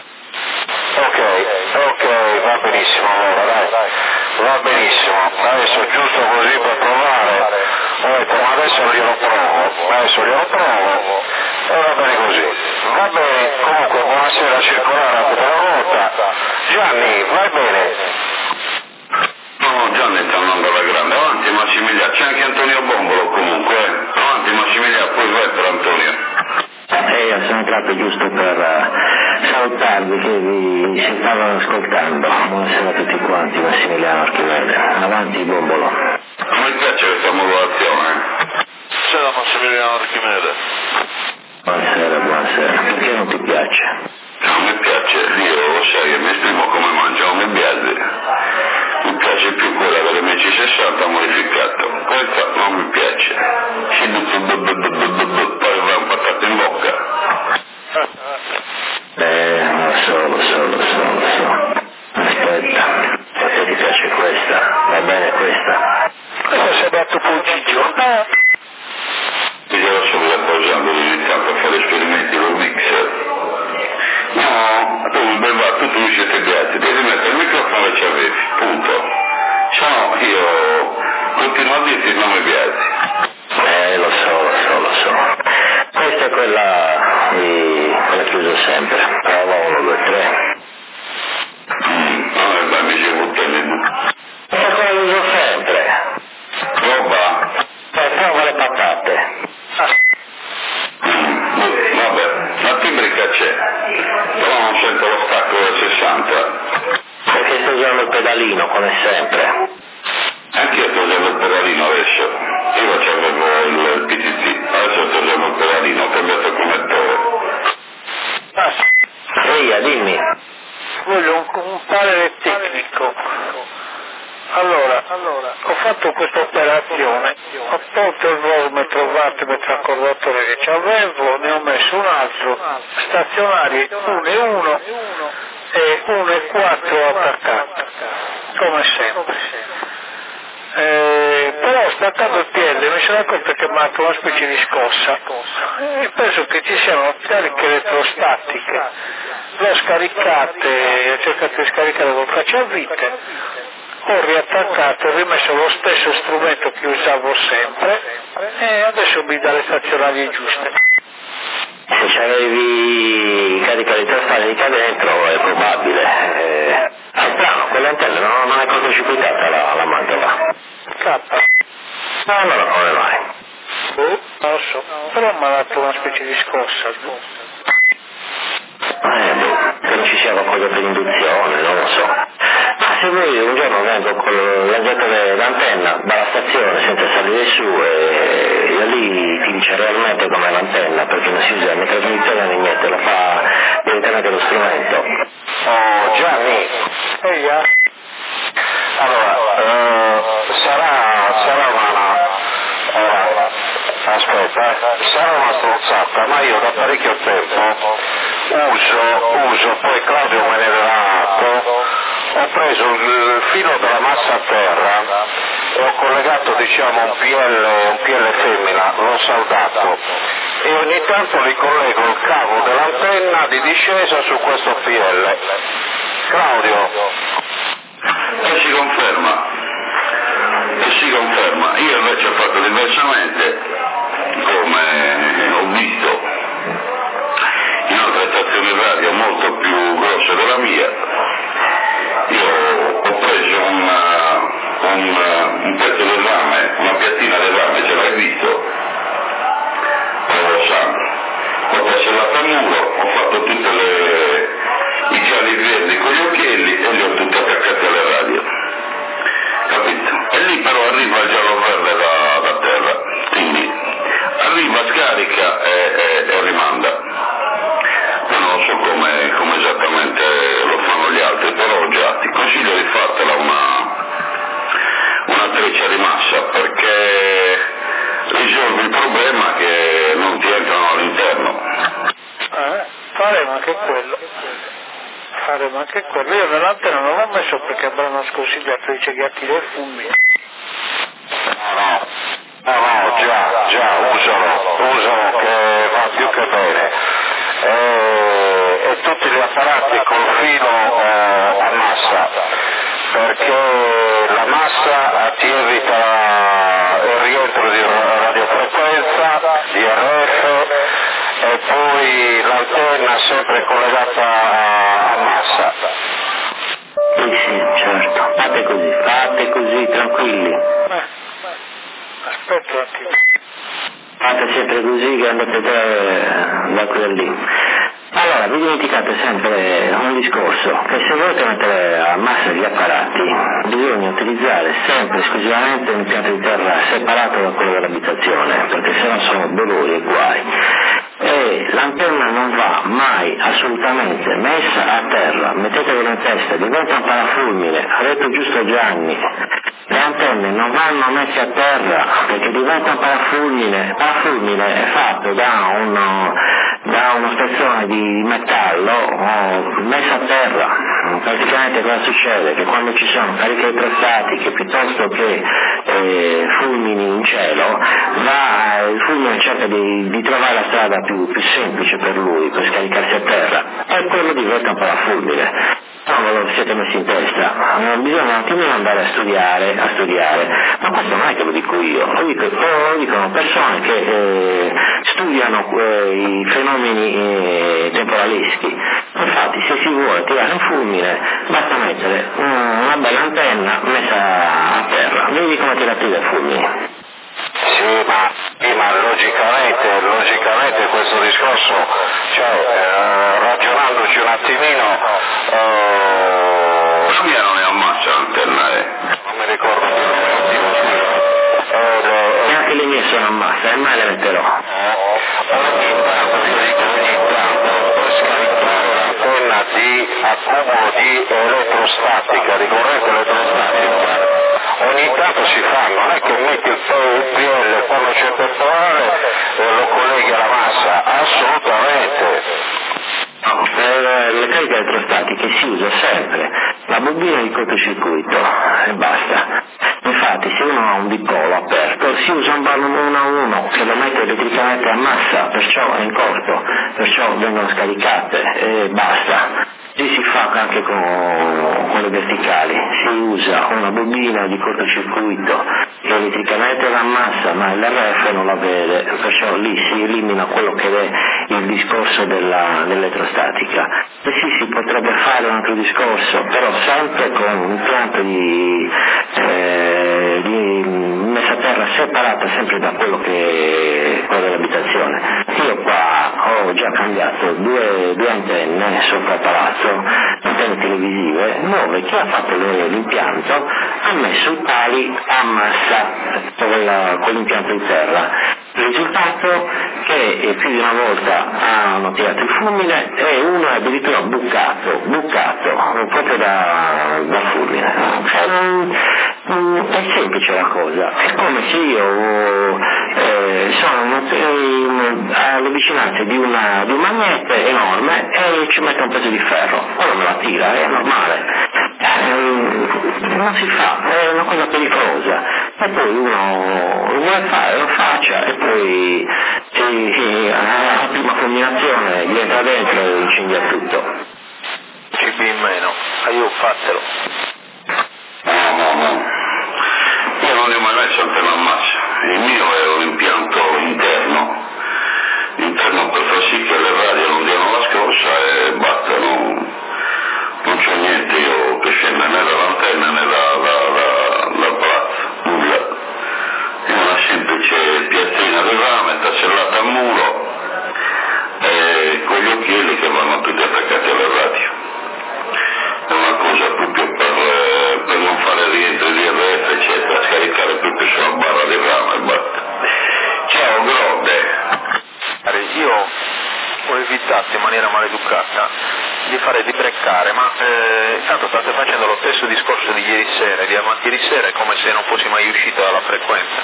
Ok, va benissimo allora, dai. Va benissimo. Adesso giusto così per provare. Ho detto, ma adesso glielo provo. E va bene così. Va bene, comunque buonasera circolare anche per la volta. Gianni, vai bene. No, Gianni sta andando alla grande, avanti Massimiliano, c'è anche Antonio Bombolo comunque, avanti Massimiliano, poi vai per Antonio. Io sono entrato giusto per salutarvi che vi si stavano ascoltando. Buonasera a tutti quanti, Massimiliano Archimede. Avanti Bombolo. Non mi piace questa modulazione. Buonasera Massimiliano Archimede. Buonasera. Perché non ti piace? Non mi piace, io lo sai che mi esprimo come mangio, non mi piace. Mi piace più quella dell'MC60 modificato, questa non mi piace. Poi va un patato in bocca. Lo so. Aspetta, a te ti piace questa? Va bene questa? Questo si è dato Pugigio. Mi devo solo appoggiando iniziando a fare esperimenti col mixer. No, tu mi siete beati, devi mettere il microfono e ci avevi, punto. Se no io continuo a dirti non mi piaci. Lo so. Questa è quella chiuso sempre. Prova 1, 2, 3. Mi ci buttano. Questa qua la uso sempre. Roba? Prova le patate. Vabbè, la timbrica c'è, però non sento lo stacco del 60. Perché sto usando il pedalino come sempre. Anch'io sto usando il pedalino adesso. Io facevo il PTT, adesso sto usando il pedalino, ho cambiato il connettore. Via, dimmi. Voglio un parere tecnico. Allora, ho fatto questa operazione, ho tolto il volmetro wattmetro accordatore che ci avevo, ne ho messo un altro, stazionari 1,1 e 1,4 attaccato, come sempre. Però staccando il piede mi sono accorto che mi ha dato una specie di scossa e penso che ci siano cariche elettrostatiche. L'ho scaricate, ho cercato di scaricare col cacciavite, ho riattaccato e rimesso lo stesso strumento che usavo sempre e adesso mi dà le stazionarie giuste. Se avevi carica elettrostatica dentro è probabile. Strano, quell'antenna non è cortocircuitata la mantola. Allora come vai? Non lo so, però mi ha dato una specie di scossa. Che ci sia qualcosa per induzione, non lo so. se voi un giorno vengo con l'aggettatore d'antenna dalla stazione senza salire su e io lì ti dice realmente com'è l'antenna, perché non si usa né trasmissione né niente, lo fa direttamente lo strumento. Oh Gianni, allora sarà una stronzata, ma io da parecchio tempo uso, poi Claudio me ne darà atto, ho preso il filo della massa a terra e ho collegato un PL femmina, l'ho saldato e ogni tanto ricollego il cavo dell'antenna di discesa su questo PL. Claudio. E si conferma, io invece ho fatto diversamente, come ho visto in altre stazioni radio molto più grosse della mia. Io ho preso un pezzo del rame, una piattina del rame, ce l'hai visto? Ho tassellato a muro, ho fatto tutte i chiavi verdi con gli occhielli e li ho tutti attaccati alle radio, capito? E lì però arriva il giallo verde da terra, quindi arriva, scarica e rimanda. Ma non so come esattamente lo fanno gli altri, però già ti consiglio di fartela una treccia di massa, perché risolvi il problema che non ti entrano all'interno. Faremo anche quello. Io nell'antenna non l'ho messo perché avranno sconsigliato i cegati del fulmine. No, già, usano che va più che bene. E tutti gli apparati col filo a massa, perché la massa ti evita il rientro di radiofrequenza, di RF, e poi l'antenna sempre collegata a massa. Sì, certo. Fate così, tranquilli. Aspetta un attimo. Fate sempre così che andate da quello lì. Allora, vi dimenticate sempre un discorso, che se volete mettere a massa gli apparati bisogna utilizzare sempre esclusivamente un impianto di terra separato da quello dell'abitazione, perché sennò sono dolori e guai. E l'antenna non va mai assolutamente messa a terra, mettetevelo in testa, diventa un parafulmine, ha detto giusto Gianni, le antenne non vanno messe a terra perché diventa un parafulmine è fatto da uno spezzone di metallo messo a terra. Praticamente cosa succede? Che quando ci sono cariche elettrostatiche piuttosto che fulmini in cielo, il fulmine cerca di trovare la strada più semplice per lui, per scaricarsi a terra, e quello diventa un parafulmine. No, ve lo siete messi in testa, bisogna un attimino andare a studiare, ma questo non è che lo dico io, lo dicono persone che studiano i fenomeni temporalistici. Infatti se si vuole tirare un fulmine basta mettere una bella antenna messa a terra, vedi come tirate dai fulmini. Sì, ma logicamente questo discorso, ragionandoci un attimino, la mia non è a massa l'antenna, non mi ricordo più, neanche le mie sono a massa, e mai le metterò. Ogni tanto per scaricare l'antenna di accumulo di elettrostatica, di corrente elettrostatica, ogni tanto si fa, non è che metti il PL quando c'è temporale e lo colleghi alla massa, assolutamente. Per le cariche elettrostatiche si usa sempre la bobina di cortocircuito e basta. Infatti se uno ha un dipolo aperto si usa un ballo 1 a 1 che lo mette elettricamente a massa, perciò è in corto, perciò vengono scaricate e basta. Così si fa anche con le verticali, si usa una bobina di cortocircuito che elettricamente va a massa ma l'RF non la vede, perciò lì si elimina quello che è il discorso dell'elettrostatica. E sì, si potrebbe fare un altro discorso, però sempre con un impianto di messa a terra separata sempre da quello dell'abitazione. Io qua ho già cambiato due antenne sopra il palazzo, trasmissioni televisive dove chi ha fatto l'impianto ha messo i pali a massa con l'impianto in terra. Il risultato che più di una volta hanno tirato il fulmine e uno è addirittura bucato proprio da fulmine. È semplice la cosa, è come se io sono alle vicinanze di un magnete enorme e ci metto un pezzo di ferro, ora me la tira, è normale. Non si fa, è una cosa pericolosa, e poi uno lo vuole fare, lo faccia e poi alla prima fulminazione gli entra dentro e incendia tutto. CB in meno, fatelo. No, io non ne ho mai messo antenne a massa, il mio è un impianto interno per far sì che le radio non diano la scorsa e battano. Non c'è niente io che scende né dall'antenna né dal palazzo, nulla. È una semplice piazzina di rame tasellata al muro e con gli occhielli che vanno tutti attaccati alle radio. È una cosa proprio per non fare rientri di RF eccetera, scaricare proprio sulla barra di rame e basta. Ciao Grode. Io ho evitato in maniera maleducata di fare di breccare, ma tanto state facendo lo stesso discorso di ieri sera, di avanti ieri sera, è come se non fossi mai uscito dalla frequenza.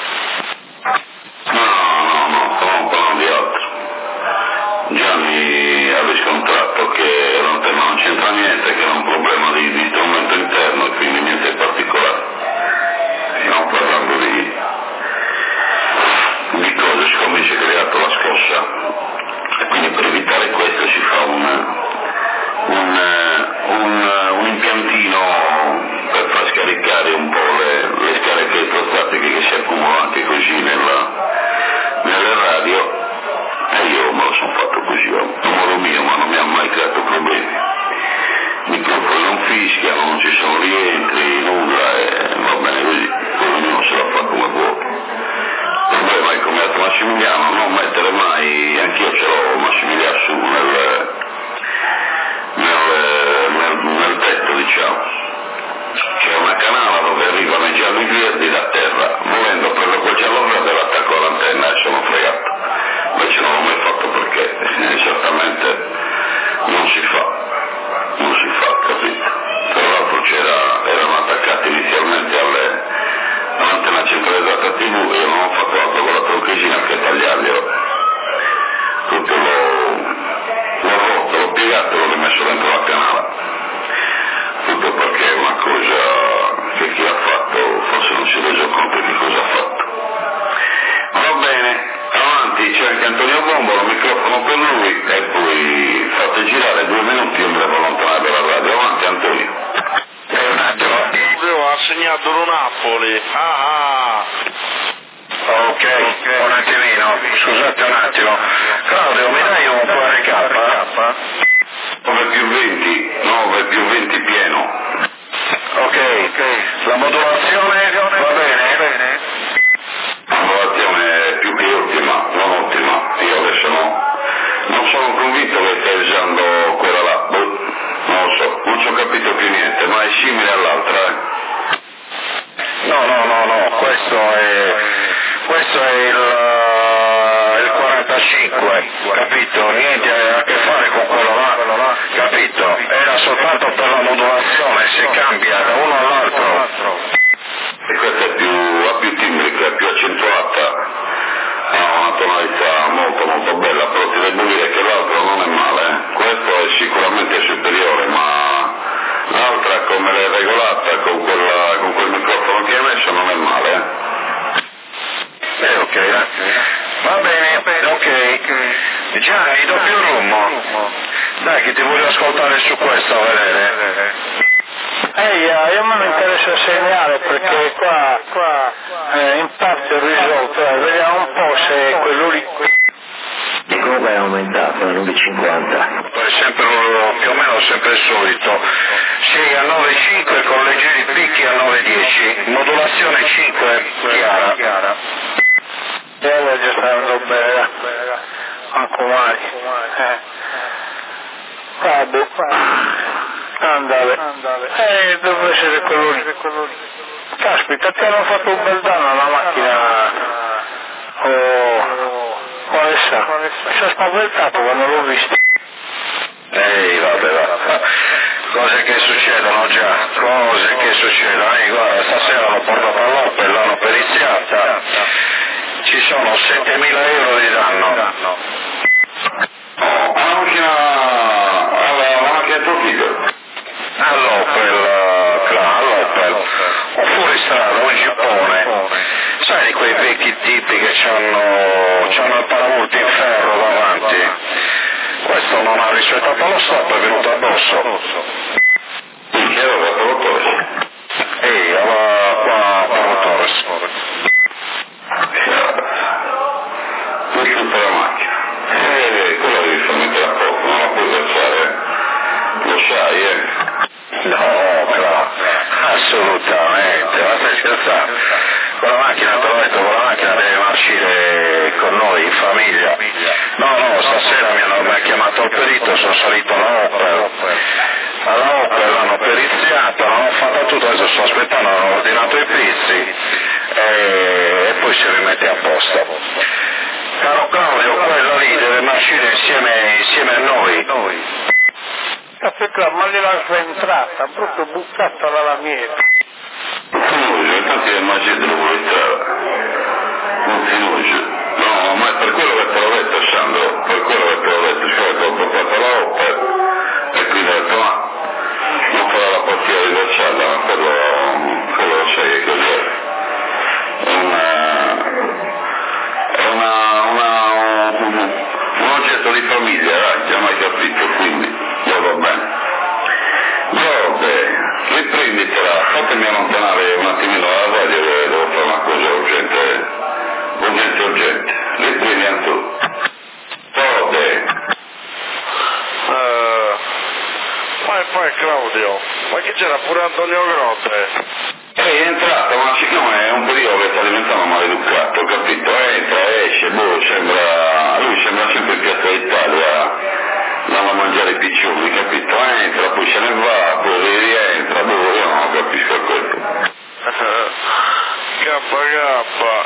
No, stiamo parlando di altro. Gianni ha riscontrato che l'antenna non c'entra niente, che era un problema di strumento interno e quindi niente in particolare. Stiamo parlando di cose, siccome si è creato la scossa e quindi per evitare questo si fa un impiantino per far scaricare un po' le scariche elettrostatiche che si accumulano anche così nelle radio e io me lo sono fatto così, a modo mio, ma non mi ha mai creato problemi. I microfoni non fischiano, non ci sono rientri, nulla e va bene così, ognuno se la fa come vuole. Il problema è, come ha detto Massimiliano, non mettere mai, anch'io ce l'ho Massimiliano su nel tetto, diciamo. C'è una canala dove arrivano i gialli verdi da terra, volendo prendo quel giallo verde e l'attacco all'antenna e sono fregato. Invece non l'ho mai fatto perché esattamente non si fa, capito? Tra l'altro erano attaccati inizialmente all'antenna centralizzata TV e io non ho fatto altro con la tronchesina che tagliarglielo. Tutto l'ho rotto, l'ho piegato e l'ho rimesso dentro la canala. Tutto perché è una cosa che chi ha fatto forse non si è reso conto di cosa ha fatto. Va bene, avanti, c'è anche Antonio Bombolo, microfono per lui e poi fate girare 2 minuti e mi devo allontanare dalla radio. Avanti Antonio. Un attimo, ha segnato lo Napoli. Ok, un attimino, scusate un attimo. Claudio, mi dai un po' RK? 9 più 20 pieno. Ok, la modulazione va bene? La modulazione è più che ottima, non ottima. Io adesso non sono convinto che stai usando quella là. Non lo so, non ci ho capito più niente, ma è simile all'altra. No, questo è il 45, capito? Niente a che fare con quello là, capito? Era soltanto per la modulazione, si cambia da uno all'altro. E questa ha più timbrica, è più accentuata, ha una tonalità molto molto bella, però ti devo dire che l'altro non è male. Questo è sicuramente superiore, ma l'altra come l'hai regolata con quel microfono che hai messo non è male. Ok, va bene, ok. Gianni, doppio rummo. Dai che ti voglio ascoltare su questo, a vedere. Io me ne interessa il segnale perché qua in parte ho risolto, vediamo un po' se quello lì. E comunque è aumentato a 9,50. È sempre più o meno sempre il solito. 6 a 9,5 con leggeri picchi a 9,10. Modulazione 5 chiara. E allora già sta andando bene, anche mai. Andale. Dovrebbe essere quello lì. Caspita, ti hanno fatto un bel danno alla macchina. Alessa. Mi sono spaventato quando l'ho visto. Ehi, vabbè, va. Cose che succedono già, cose che succedono. Guarda, stasera l'ho portato all'Opel, l'hanno periziata. Ci sono 7.000 euro di danno. La macchina è tuo figlio? All'Opel, un fuoristrada, un gippone, sai di quei vecchi tipi che c'hanno il paraurti in ferro davanti. Questo non ha rispettato lo stop, è venuto addosso. Che aveva fatto Torres? Aveva qua Paolo Torres. Tutta la macchina. Quella devi far mettere a poco, non la puoi versare. Lo sai, No, però, assolutamente, ma stai scherzando? Con la macchina, te l'ho detto, con la macchina deve marcire con noi in famiglia. No, stasera mi hanno chiamato il perito, sono salito alla Opel, l'hanno periziata, l'hanno fatta tutto, adesso sto aspettando, hanno ordinato i pizzi e poi si rimette a posto. Caro Claudio, quello lì deve marcire insieme a noi. Aspetta, ma gliela entrata, proprio buttata dalla mieta. Infatti il maggiore lo vuole entrare. Non fiducia. No, ma è per quello che te l'ho detto, Sandro, per quello che te l'ho detto, cioè che ho portato l'Opel e quindi ho detto ma non farà la partita di Verciata, ma quello lo sai che cos'è. Un oggetto di famiglia, già mai capito, quindi va bene. Vabbè, riprenditela, fatemi allontanare un attimino la radio che devo fare una cosa urgente. Riprendi tu. Vabbè. Poi Claudio, ma che c'era pure Antonio Grotte? È entrato, ma siccome è un periodo che sta diventando maleducato, capito? Entra, esce, lui sembra sempre in Piazza d'Italia, vanno a mangiare i piccioni, capito? Entra, poi se ne va, poi rientra, io non capisco questo. K.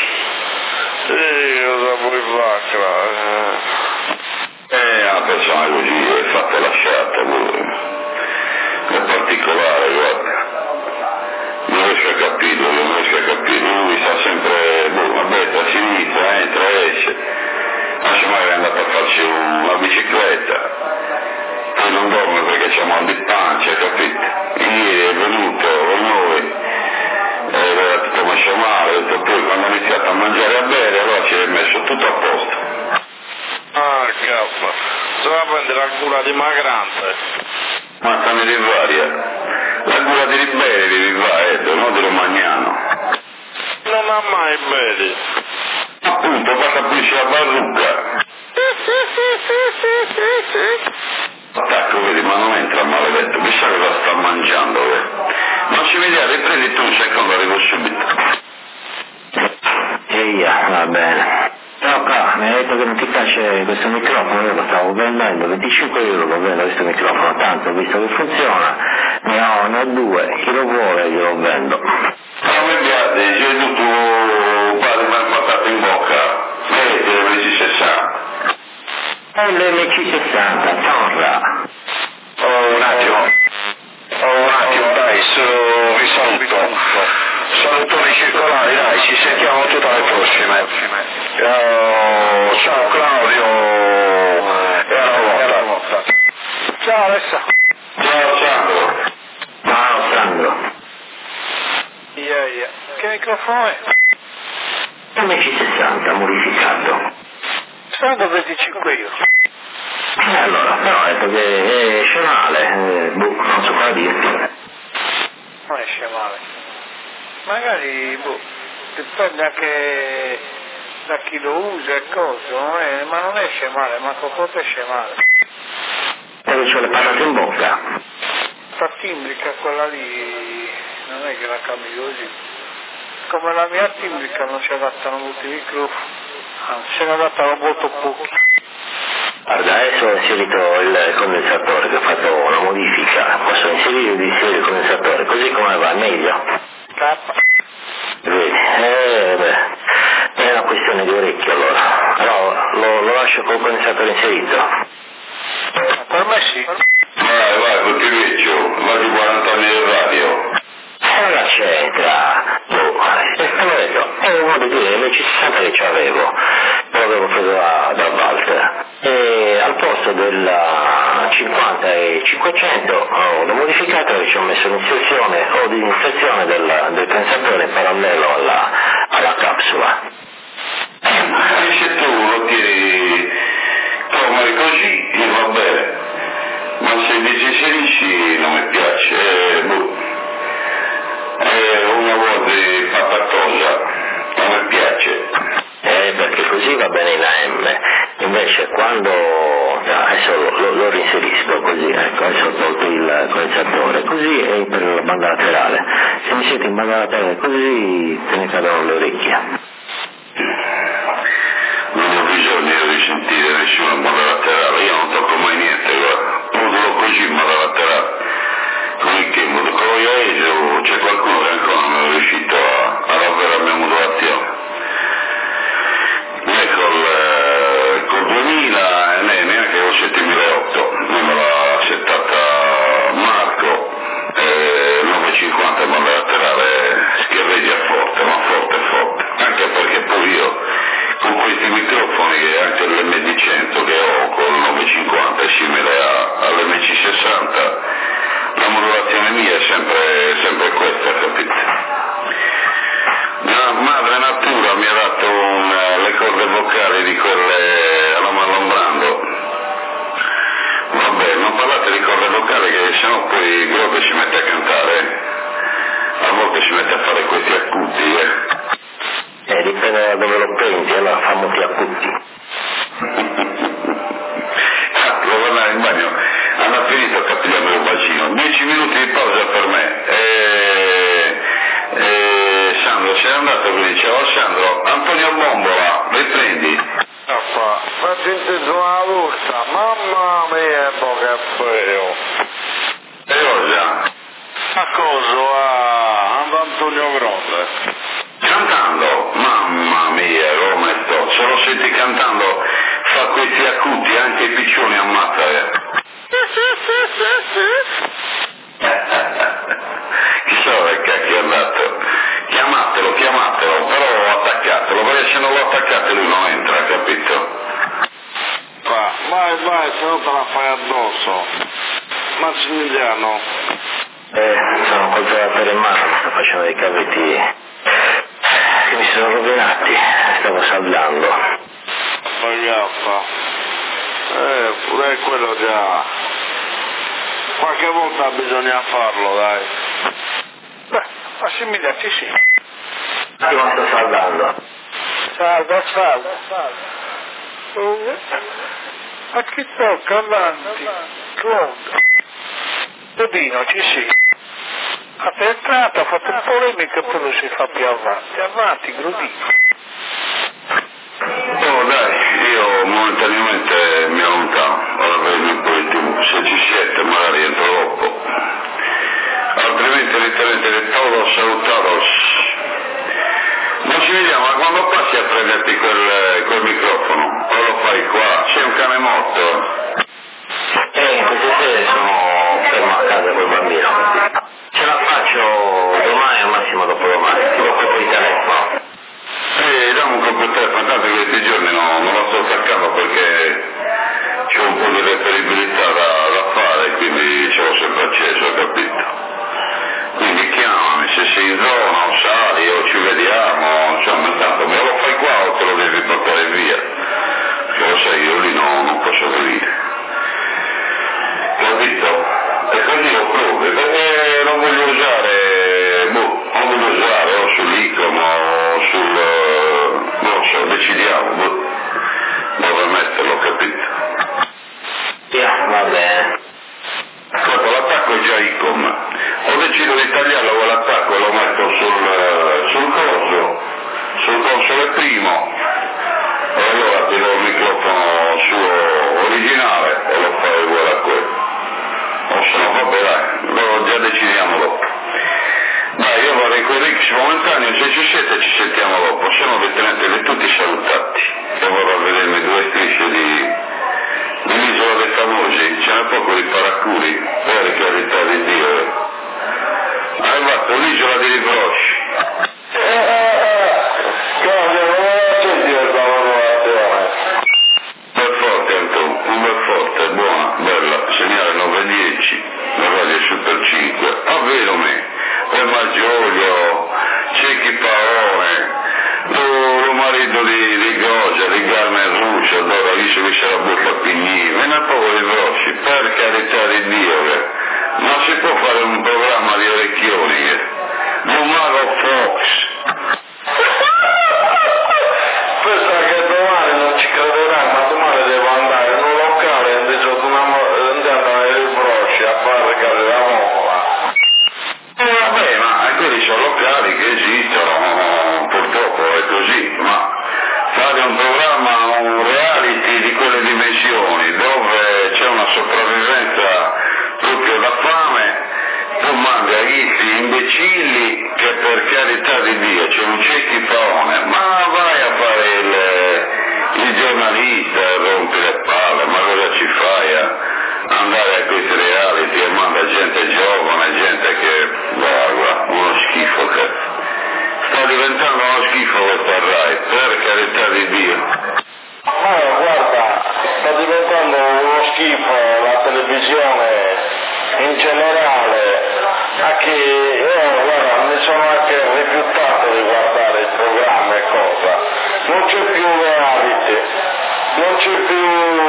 Cosa vuoi fare? Una persona così è fatta lasciata, è particolare, guarda. Non riesco a capire, lui sta sempre, vabbè, da sinistra, entra, esce. Magari è andato a farci una bicicletta, poi non dorme perché c'è mal di pancia, capito? Ieri è venuto con noi, era tutto messo male, poi quando ha iniziato a mangiare e a bere, allora ci è messo tutto a posto. Ah, cazzo, se va a prendere la cura dimagrante. Ma sta di varia, la cura di Riberi devi fare, non di Romagnano. Non ha mai bene. Appunto, fa capisci la parrucca. Attacco, vedi, ma non entra maledetto, chissà cosa sta mangiando, Non ci vediamo, riprendi tu un secondo, arrivo subito. Va bene. No, mi hai detto che non ti piace questo microfono, io lo stavo vendendo, 25 euro lo vendo questo microfono, tanto visto che funziona, ne ho due, chi lo vuole glielo vendo. Non mi piace, Gesù tuo padre mi ha portato in bocca, vedi l'MC60. È l'MC60, torna. Un attimo, dai, vi saluto. Salutoni circolari, dai, ci sentiamo tutte le prossime. Ciao Claudio e alla volta. Ciao Alessa. Ciao Sandro. Ciao Sandro. Che microfono è? MC60 modificato. Sandro 25 euro. Allora, però ho detto che esce male, non so cosa dirti. Non esce male. Magari, dipende anche da chi lo usa e cosa, ma non esce male, manco proprio esce male. E c'ho le patate in bocca. Sta timbrica quella lì, non è che la cambi così. Come la mia timbrica non si adattano molti microfoni, anzi se ne adattano molto pochi. Guarda, adesso ho inserito il condensatore, che ho fatto una modifica, posso inserire e inserire il condensatore, così come va, meglio. Vedi, è una questione di orecchio allora. Allora lo lascio col condensatore inserito. Per me sì. Vai, perché vecchio, va di 40 anni di radio. Cosa c'entra? È uno di dire l'C60 che c'avevo, l'avevo preso da Walter. E al posto del 50 e 500 l'ho modificato e ci ho messo l'inserzione o di inserzione del condensatore in parallelo alla capsula. Se tu lo tieni come così, va bene, ma se invece inserisci non mi piace, è una volta fatta cosa, non mi piace. Perché così va bene in AM, invece quando adesso lo reinserisco così, ecco, adesso ho tolto il condensatore, così è per la banda laterale. Se mi siete in banda laterale così te ne cadono le orecchie. Non ho bisogno di sentire nessuno in banda laterale, io non tocco mai niente, guarda, modulo così in banda laterale. Come che modulo con o c'è qualcuno che ancora non è riuscito a lavorare la mia modulazione. Col 2000 e neanche col 7008 non me l'ha settata Marco, 950 banda laterale schiaveggio forte, ma forte, anche perché poi io con questi microfoni che anche l'MD100 che ho con il 950 è simile all'MC60, la modulazione mia è sempre questa, capite? La madre natura mi ha dato le corde vocali di quelle alla Marlon Brando. Vabbè, non parlate di corde vocali che sennò poi Grobe si mette a cantare. A volte si mette a fare questi acuti, Dipende da dove lo prendi, allora fa molti acuti. Devo andare in bagno. Hanno finito a capigliarmi il bacino. 10 minuti di pausa per me. Sandro, sei andato quindi, ciao Sandro. Antonio Bombola, riprendi. Facete una lussa, mamma mia, che feo. E cosa? Ma cosa? Antonio Grande. Cantando? Mamma mia, come sto. Se lo senti cantando, fa questi acuti, anche i piccioni ammazza, Chissà dove cacchio è andato. Chiamatelo, però attaccatelo, perché se non lo attaccate lui non entra, capito? Vai, se no te la fai addosso. Massimiliano. Sono col gelatore in mano, mi sto facendo dei cavetti che mi sono rovinati, stavo saldando. Ragazza. Pure quello già. Qualche volta bisogna farlo, dai. Beh, Massimiliano, sì. Io mi sto saldando. Salva. A chi tocca avanti? Claude. Todino, ci sì. Ha entrato, ha fatto un polemica e poi lo si fa più avanti. Avanti, Grudino. Oh dai, io momentaneamente mi allontano, vado a vedere un po' di TV, se ci siete magari entro dopo. Altrimenti ritenete di todos salutados. Non ci vediamo, ma quando passi a prenderti quel microfono? O lo fai qua? Sei un cane morto? Queste sere sono fermo a casa col bambino. Ce la faccio domani al massimo dopodomani, dopo il telefono. Dammi un computer, tanto che questi giorni non lo sto attaccando perché c'è un po' di reperibilità da fare, quindi ce l'ho sempre acceso, capito? Quindi chiamami, se sei in zona o sali o ci vediamo, insomma, tanto me lo fai qua o te lo devi portare via. Ascanio, se ci siete ci sentiamo dopo, siamo letteralmente tutti salutati e vorrò vedermi 2 strisce dell'Isola dei Famosi, ce n'è poco di paraculi, per carità di Dio. Hai fatto l'isola di Ribrosci. Bel forte Antonio, un bel forte, buona, bella, segnale 910, la radio Super 5, a vero me, per Maggiolio, Cecchi Paone, lo marito di Goggia, di Carmen Russo, allora visto che c'è la bocca Pignini, me ne poco di Brosci, per carità di Dio, ma si può fare un programma di orecchioni, un mago Fox. Pensa che domani non ci crederà, ma domani devo andare in un locale e andando ai Ribrosci a fare case da mola. Vabbè, ma quelli sono locali che esistono, purtroppo è così, ma fare un programma, un reality di quelle dimensioni, dove c'è una sopravvivenza proprio da fame, tu mandi a ghizzi imbecilli che per carità di Dio c'è un Cecchi Paone, ma vai a fare il giornalista e rompi le palle, ma cosa ci fai a andare a questi reality e manda gente giovane, gente che, guarda, uno schifo che sta diventando uno schifo questa RAI, per carità di Dio. Guarda, sta diventando uno schifo la televisione in generale, anche io guarda, mi sono anche rifiutato di guardare il programma e cosa, non c'è più reality, non c'è più,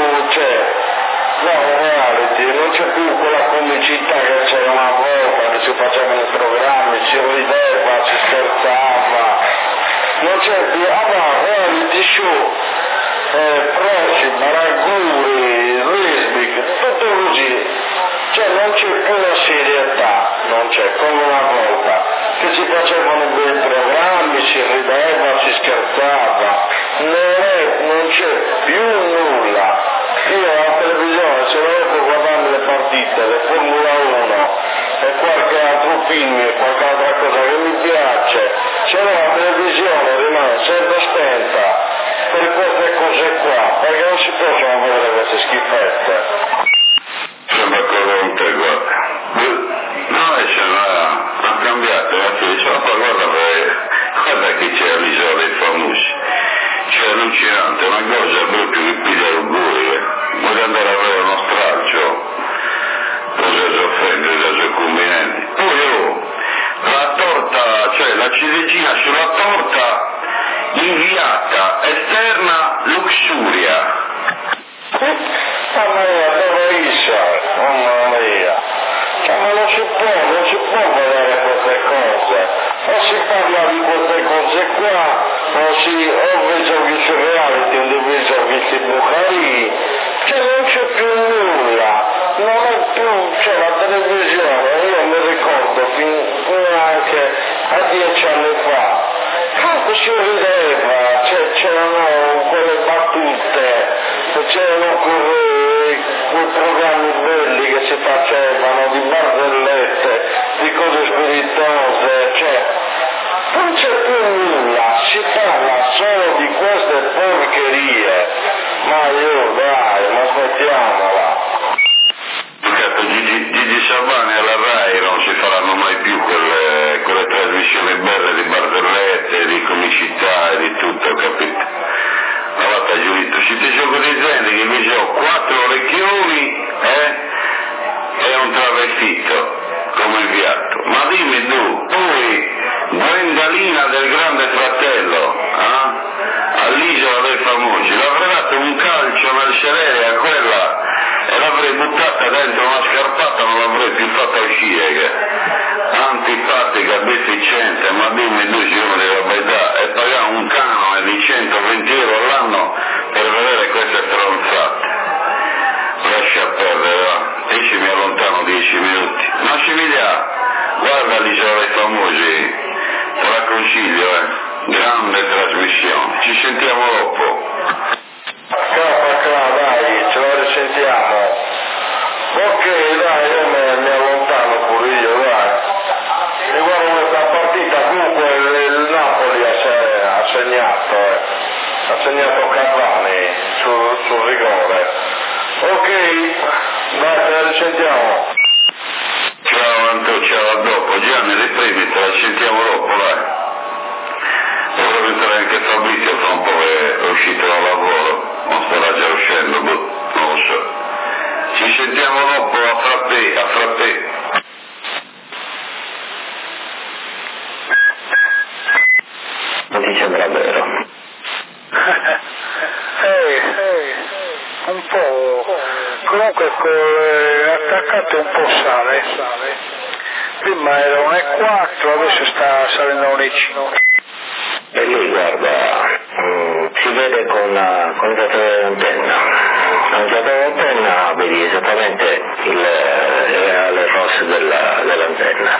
reality, non c'è più quella comicità che c'era una volta, che si facevano i programmi, si rideva, si scherzava, non c'è più, reality show, Proci, Maraguri, Risbic, tutto così, cioè non c'è più la serietà, non c'è, come una volta, che si facevano bei programmi, si rideva, si scherzava, non c'è più nulla. Io alla televisione, se volevo guardare le partite, le Formula 1 e qualche altro film e qualche altra cosa che mi piace, se no la televisione rimane sempre spenta per queste cose qua, perché non si possono vedere queste schifezze. Sono d'accordo con te, guarda. No, ha cambiato, guarda che c'è all'Isola dei Famosi. C'è allucinante, una cosa proprio che piglia l'orgoglio. Vuole andare a avere uno straccio, cosa si offende da suoi combinanti. Poi la torta, cioè la ciliegina sulla torta inviata, esterna, luxuria. Mamma mia, mamma mia. Cioè, ma non si può vedere queste cose. O si parla di queste cose qua, o vedo che su reality, o vedo che si Bukhari, cioè non c'è più nulla, non è più, cioè la televisione, io mi ricordo fino anche a 10 anni fa, quando si rideva, c'erano quelle battute, c'erano quei programmi belli che si facevano di barzellette, di cose spiritose, non c'è più nulla, si parla solo di queste porcherie, ma ma smettiamola. Gigi Savani alla RAI non si faranno mai più quelle trasmissioni belle di barzellette, di comicità e di tutto, capito? Una volta Giulito, siete gioco di gente che invece ho 4 orecchioni e un travestito, segnato Cavani sul rigore. Ok, dai, ci sentiamo. Ciao Anto, ciao, a dopo. Gianni, riprimiti, ci sentiamo dopo, dai. Dovrò entrare anche Fabrizio fra un po' che è uscito dal lavoro, non starà già uscendo, non lo so. Ci sentiamo dopo, a fra te. Non ti sembra vero? Un po', comunque attaccato un po' sale, prima era 1,4, adesso sta salendo a 1,5. E lì guarda, si vede con il datore dell'antenna. Con il datore dell'antenna vedi esattamente il reale rosso dell'antenna.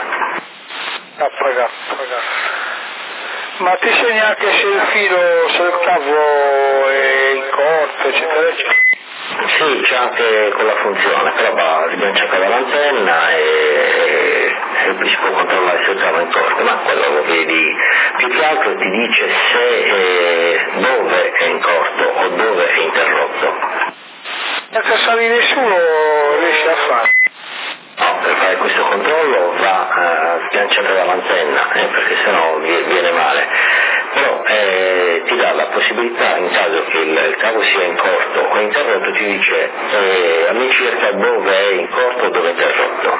Ma ti segna anche se il filo, se il cavo è in corto, eccetera, eccetera? Sì, c'è anche quella funzione, però va sganciata dall'antenna e si può controllare se il cavo è in corto, ma quello lo vedi, più che altro ti dice se dove è in corto o dove è interrotto. Perché salire su lo riesci a fare? No, per fare questo controllo va sganciata dall'antenna, perché sennò viene male. Però ti dà la possibilità, in caso che il cavo sia in corto o interrotto, ti dice all'incirca dove è in corto o dove è interrotto.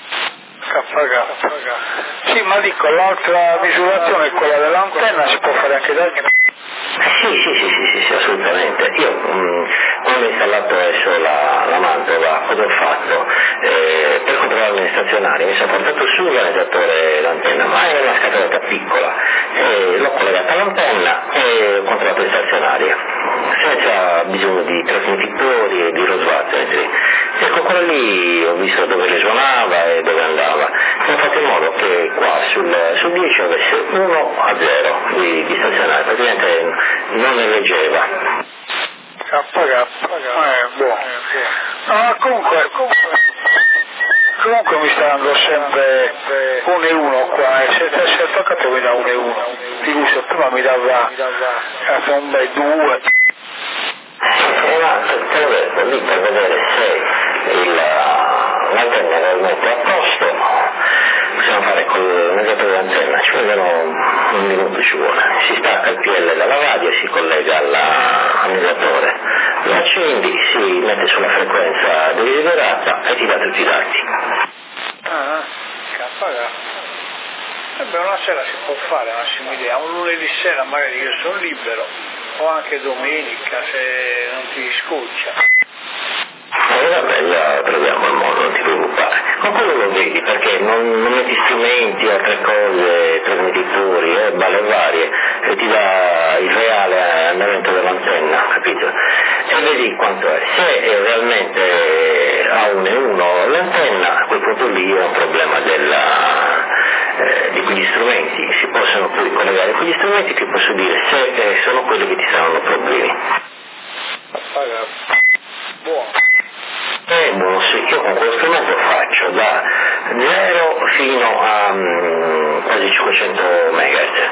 Sì, ma dico, l'altra misurazione è quella dell'antenna, si può fare anche da qui. Sì, assolutamente. Io quando ho installato adesso la Mantova, cosa ho fatto? Per controllare le stazionarie mi sono portato su l'organizzatore d'antenna, ma era una scatoletta piccola, l'ho collegata all'antenna e ho controllato le stazionarie, senza bisogno di trasmettitori e di rotwattometri. E con quello lì ho visto dove risuonava e dove andava. E ho fatto in modo che qua sul 10 avesse 1-0 di stazionario, praticamente non ne leggeva. Buono. No, comunque mi sta dando sempre 1,1 qua, e se è toccato mi dà 1,1. Di gusto, prima mi dava un bel 2. Ma te l'ho detto, lì per vedere se l'antenna è realmente a posto, possiamo fare con il negatore dell'antenna, ci vogliono un minuto, ci vuole. Si stacca il PL dalla radio, si collega al negatore, lo accendi, si mette sulla frequenza desiderata e ti dà tutti i dati. Una sera si può fare, massima idea, un lunedì sera magari io sono libero, o anche domenica se non ti scoccia. Vabbè, già troviamo il modo, non ti preoccupare. Ma quello lo vedi perché non metti strumenti o altre cose, trasmettitori, balle varie, e ti dà il reale andamento dell'antenna, capito? E vedi quanto è. Se realmente ha 1,1 l'antenna, a quel punto lì è un problema di quegli strumenti. Si possono poi collegare quegli strumenti, ti posso dire se sono quelli che ti saranno problemi. Buono, sì, io con questo strumento faccio da 0 fino a quasi 500 MHz.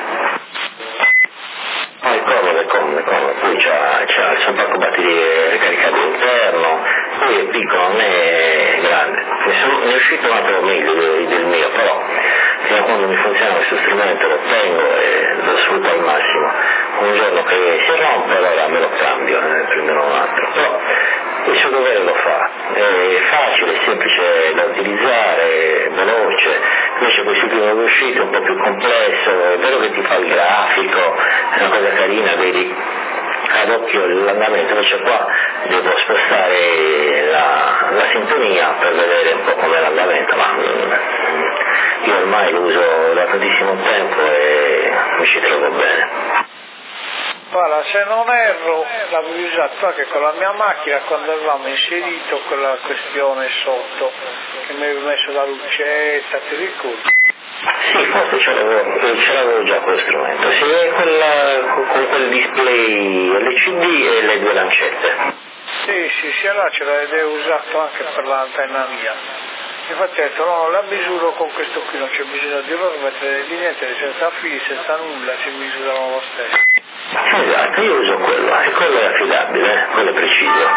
Poi comodo, poi c'ha il suo pacco batterie ricaricabile interno, poi è piccolo, non è grande. Ne è uscito un altro meglio del mio, però fino a quando mi funziona questo strumento lo tengo e lo sfrutto al massimo. Un giorno che si rompe allora me lo cambio, prenderò un altro. Però il suo dovere lo fa, è facile, semplice da utilizzare, veloce, invece questo primo che è uscito è un po' più complesso, è vero che ti fa il grafico, è una cosa carina, vedi ad occhio l'andamento, invece qua devo spostare la sintonia per vedere un po' com'è l'andamento, ma io ormai lo uso da tantissimo tempo e mi ci trovo bene. Guarda, se non erro, l'avevo usato anche con la mia macchina quando avevamo inserito quella questione sotto, che mi avevo messo la lucetta, ti ricordi? Sì, forse ce l'avevo già quello strumento, sì, è con quel display LCD e le due lancette. Sì, allora ce l'avevo usato anche per l'antenna mia. Infatti ho detto, no, la misuro con questo qui, non c'è bisogno di loro mettere di niente, senza fili, senza nulla, si misurano lo stesso. Esatto, io uso quello, e quello è affidabile, quello è preciso.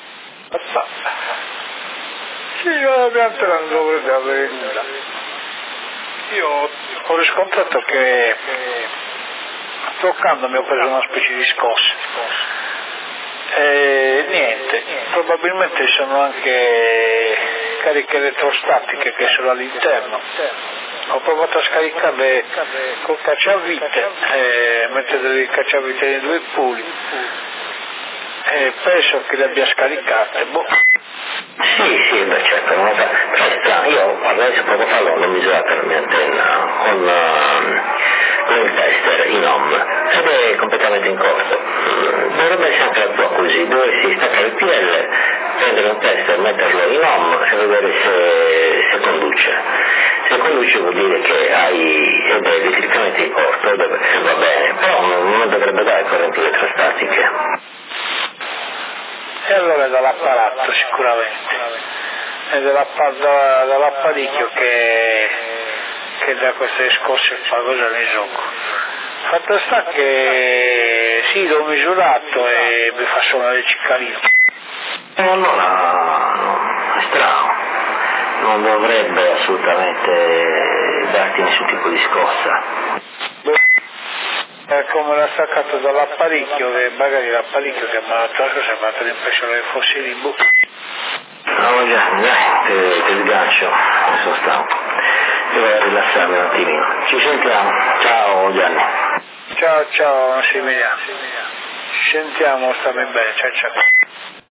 Sì, io la pianta non dovrei avere nulla. Io ho riscontrato che toccando mi ho preso una specie di scossa. E niente, probabilmente sono anche cariche elettrostatiche che sono all'interno. Ho provato a scaricarle col cacciavite, mettere il cacciavite nei 2 puli e penso che le abbia scaricate. Sì, beh certo, però è strano, io adesso poco fa l'ho misurata la mia antenna con il tester in home ed è completamente in corto. Dovrebbe essere anche la tua così, dovresti staccare il PL, prendere un tester, metterlo in home e vedere se conduce. Se conduce vuol dire che ed è elettricamente in corto, va bene, però non dovrebbe dare correnti elettrostatiche. E allora è dall'apparato sicuramente, è dall'apparecchio che da queste scosse qualcosa ne gioco. Fatto sta che sì, l'ho misurato e mi fa suonare ciccarino. Allora, è strano, non dovrebbe assolutamente darti nessun tipo di scossa. Come l'ha staccato dall'apparecchio, che magari l'apparecchio che mi ha tolto si è fatto l'impressione che fosse di bocca. No Gianni, dai, ti sgancio, sono stanco. Io vado a rilassarmi un attimino. Ci sentiamo, ciao Gianni. Ciao, ci vediamo. Ci sentiamo, stammi bene, ciao.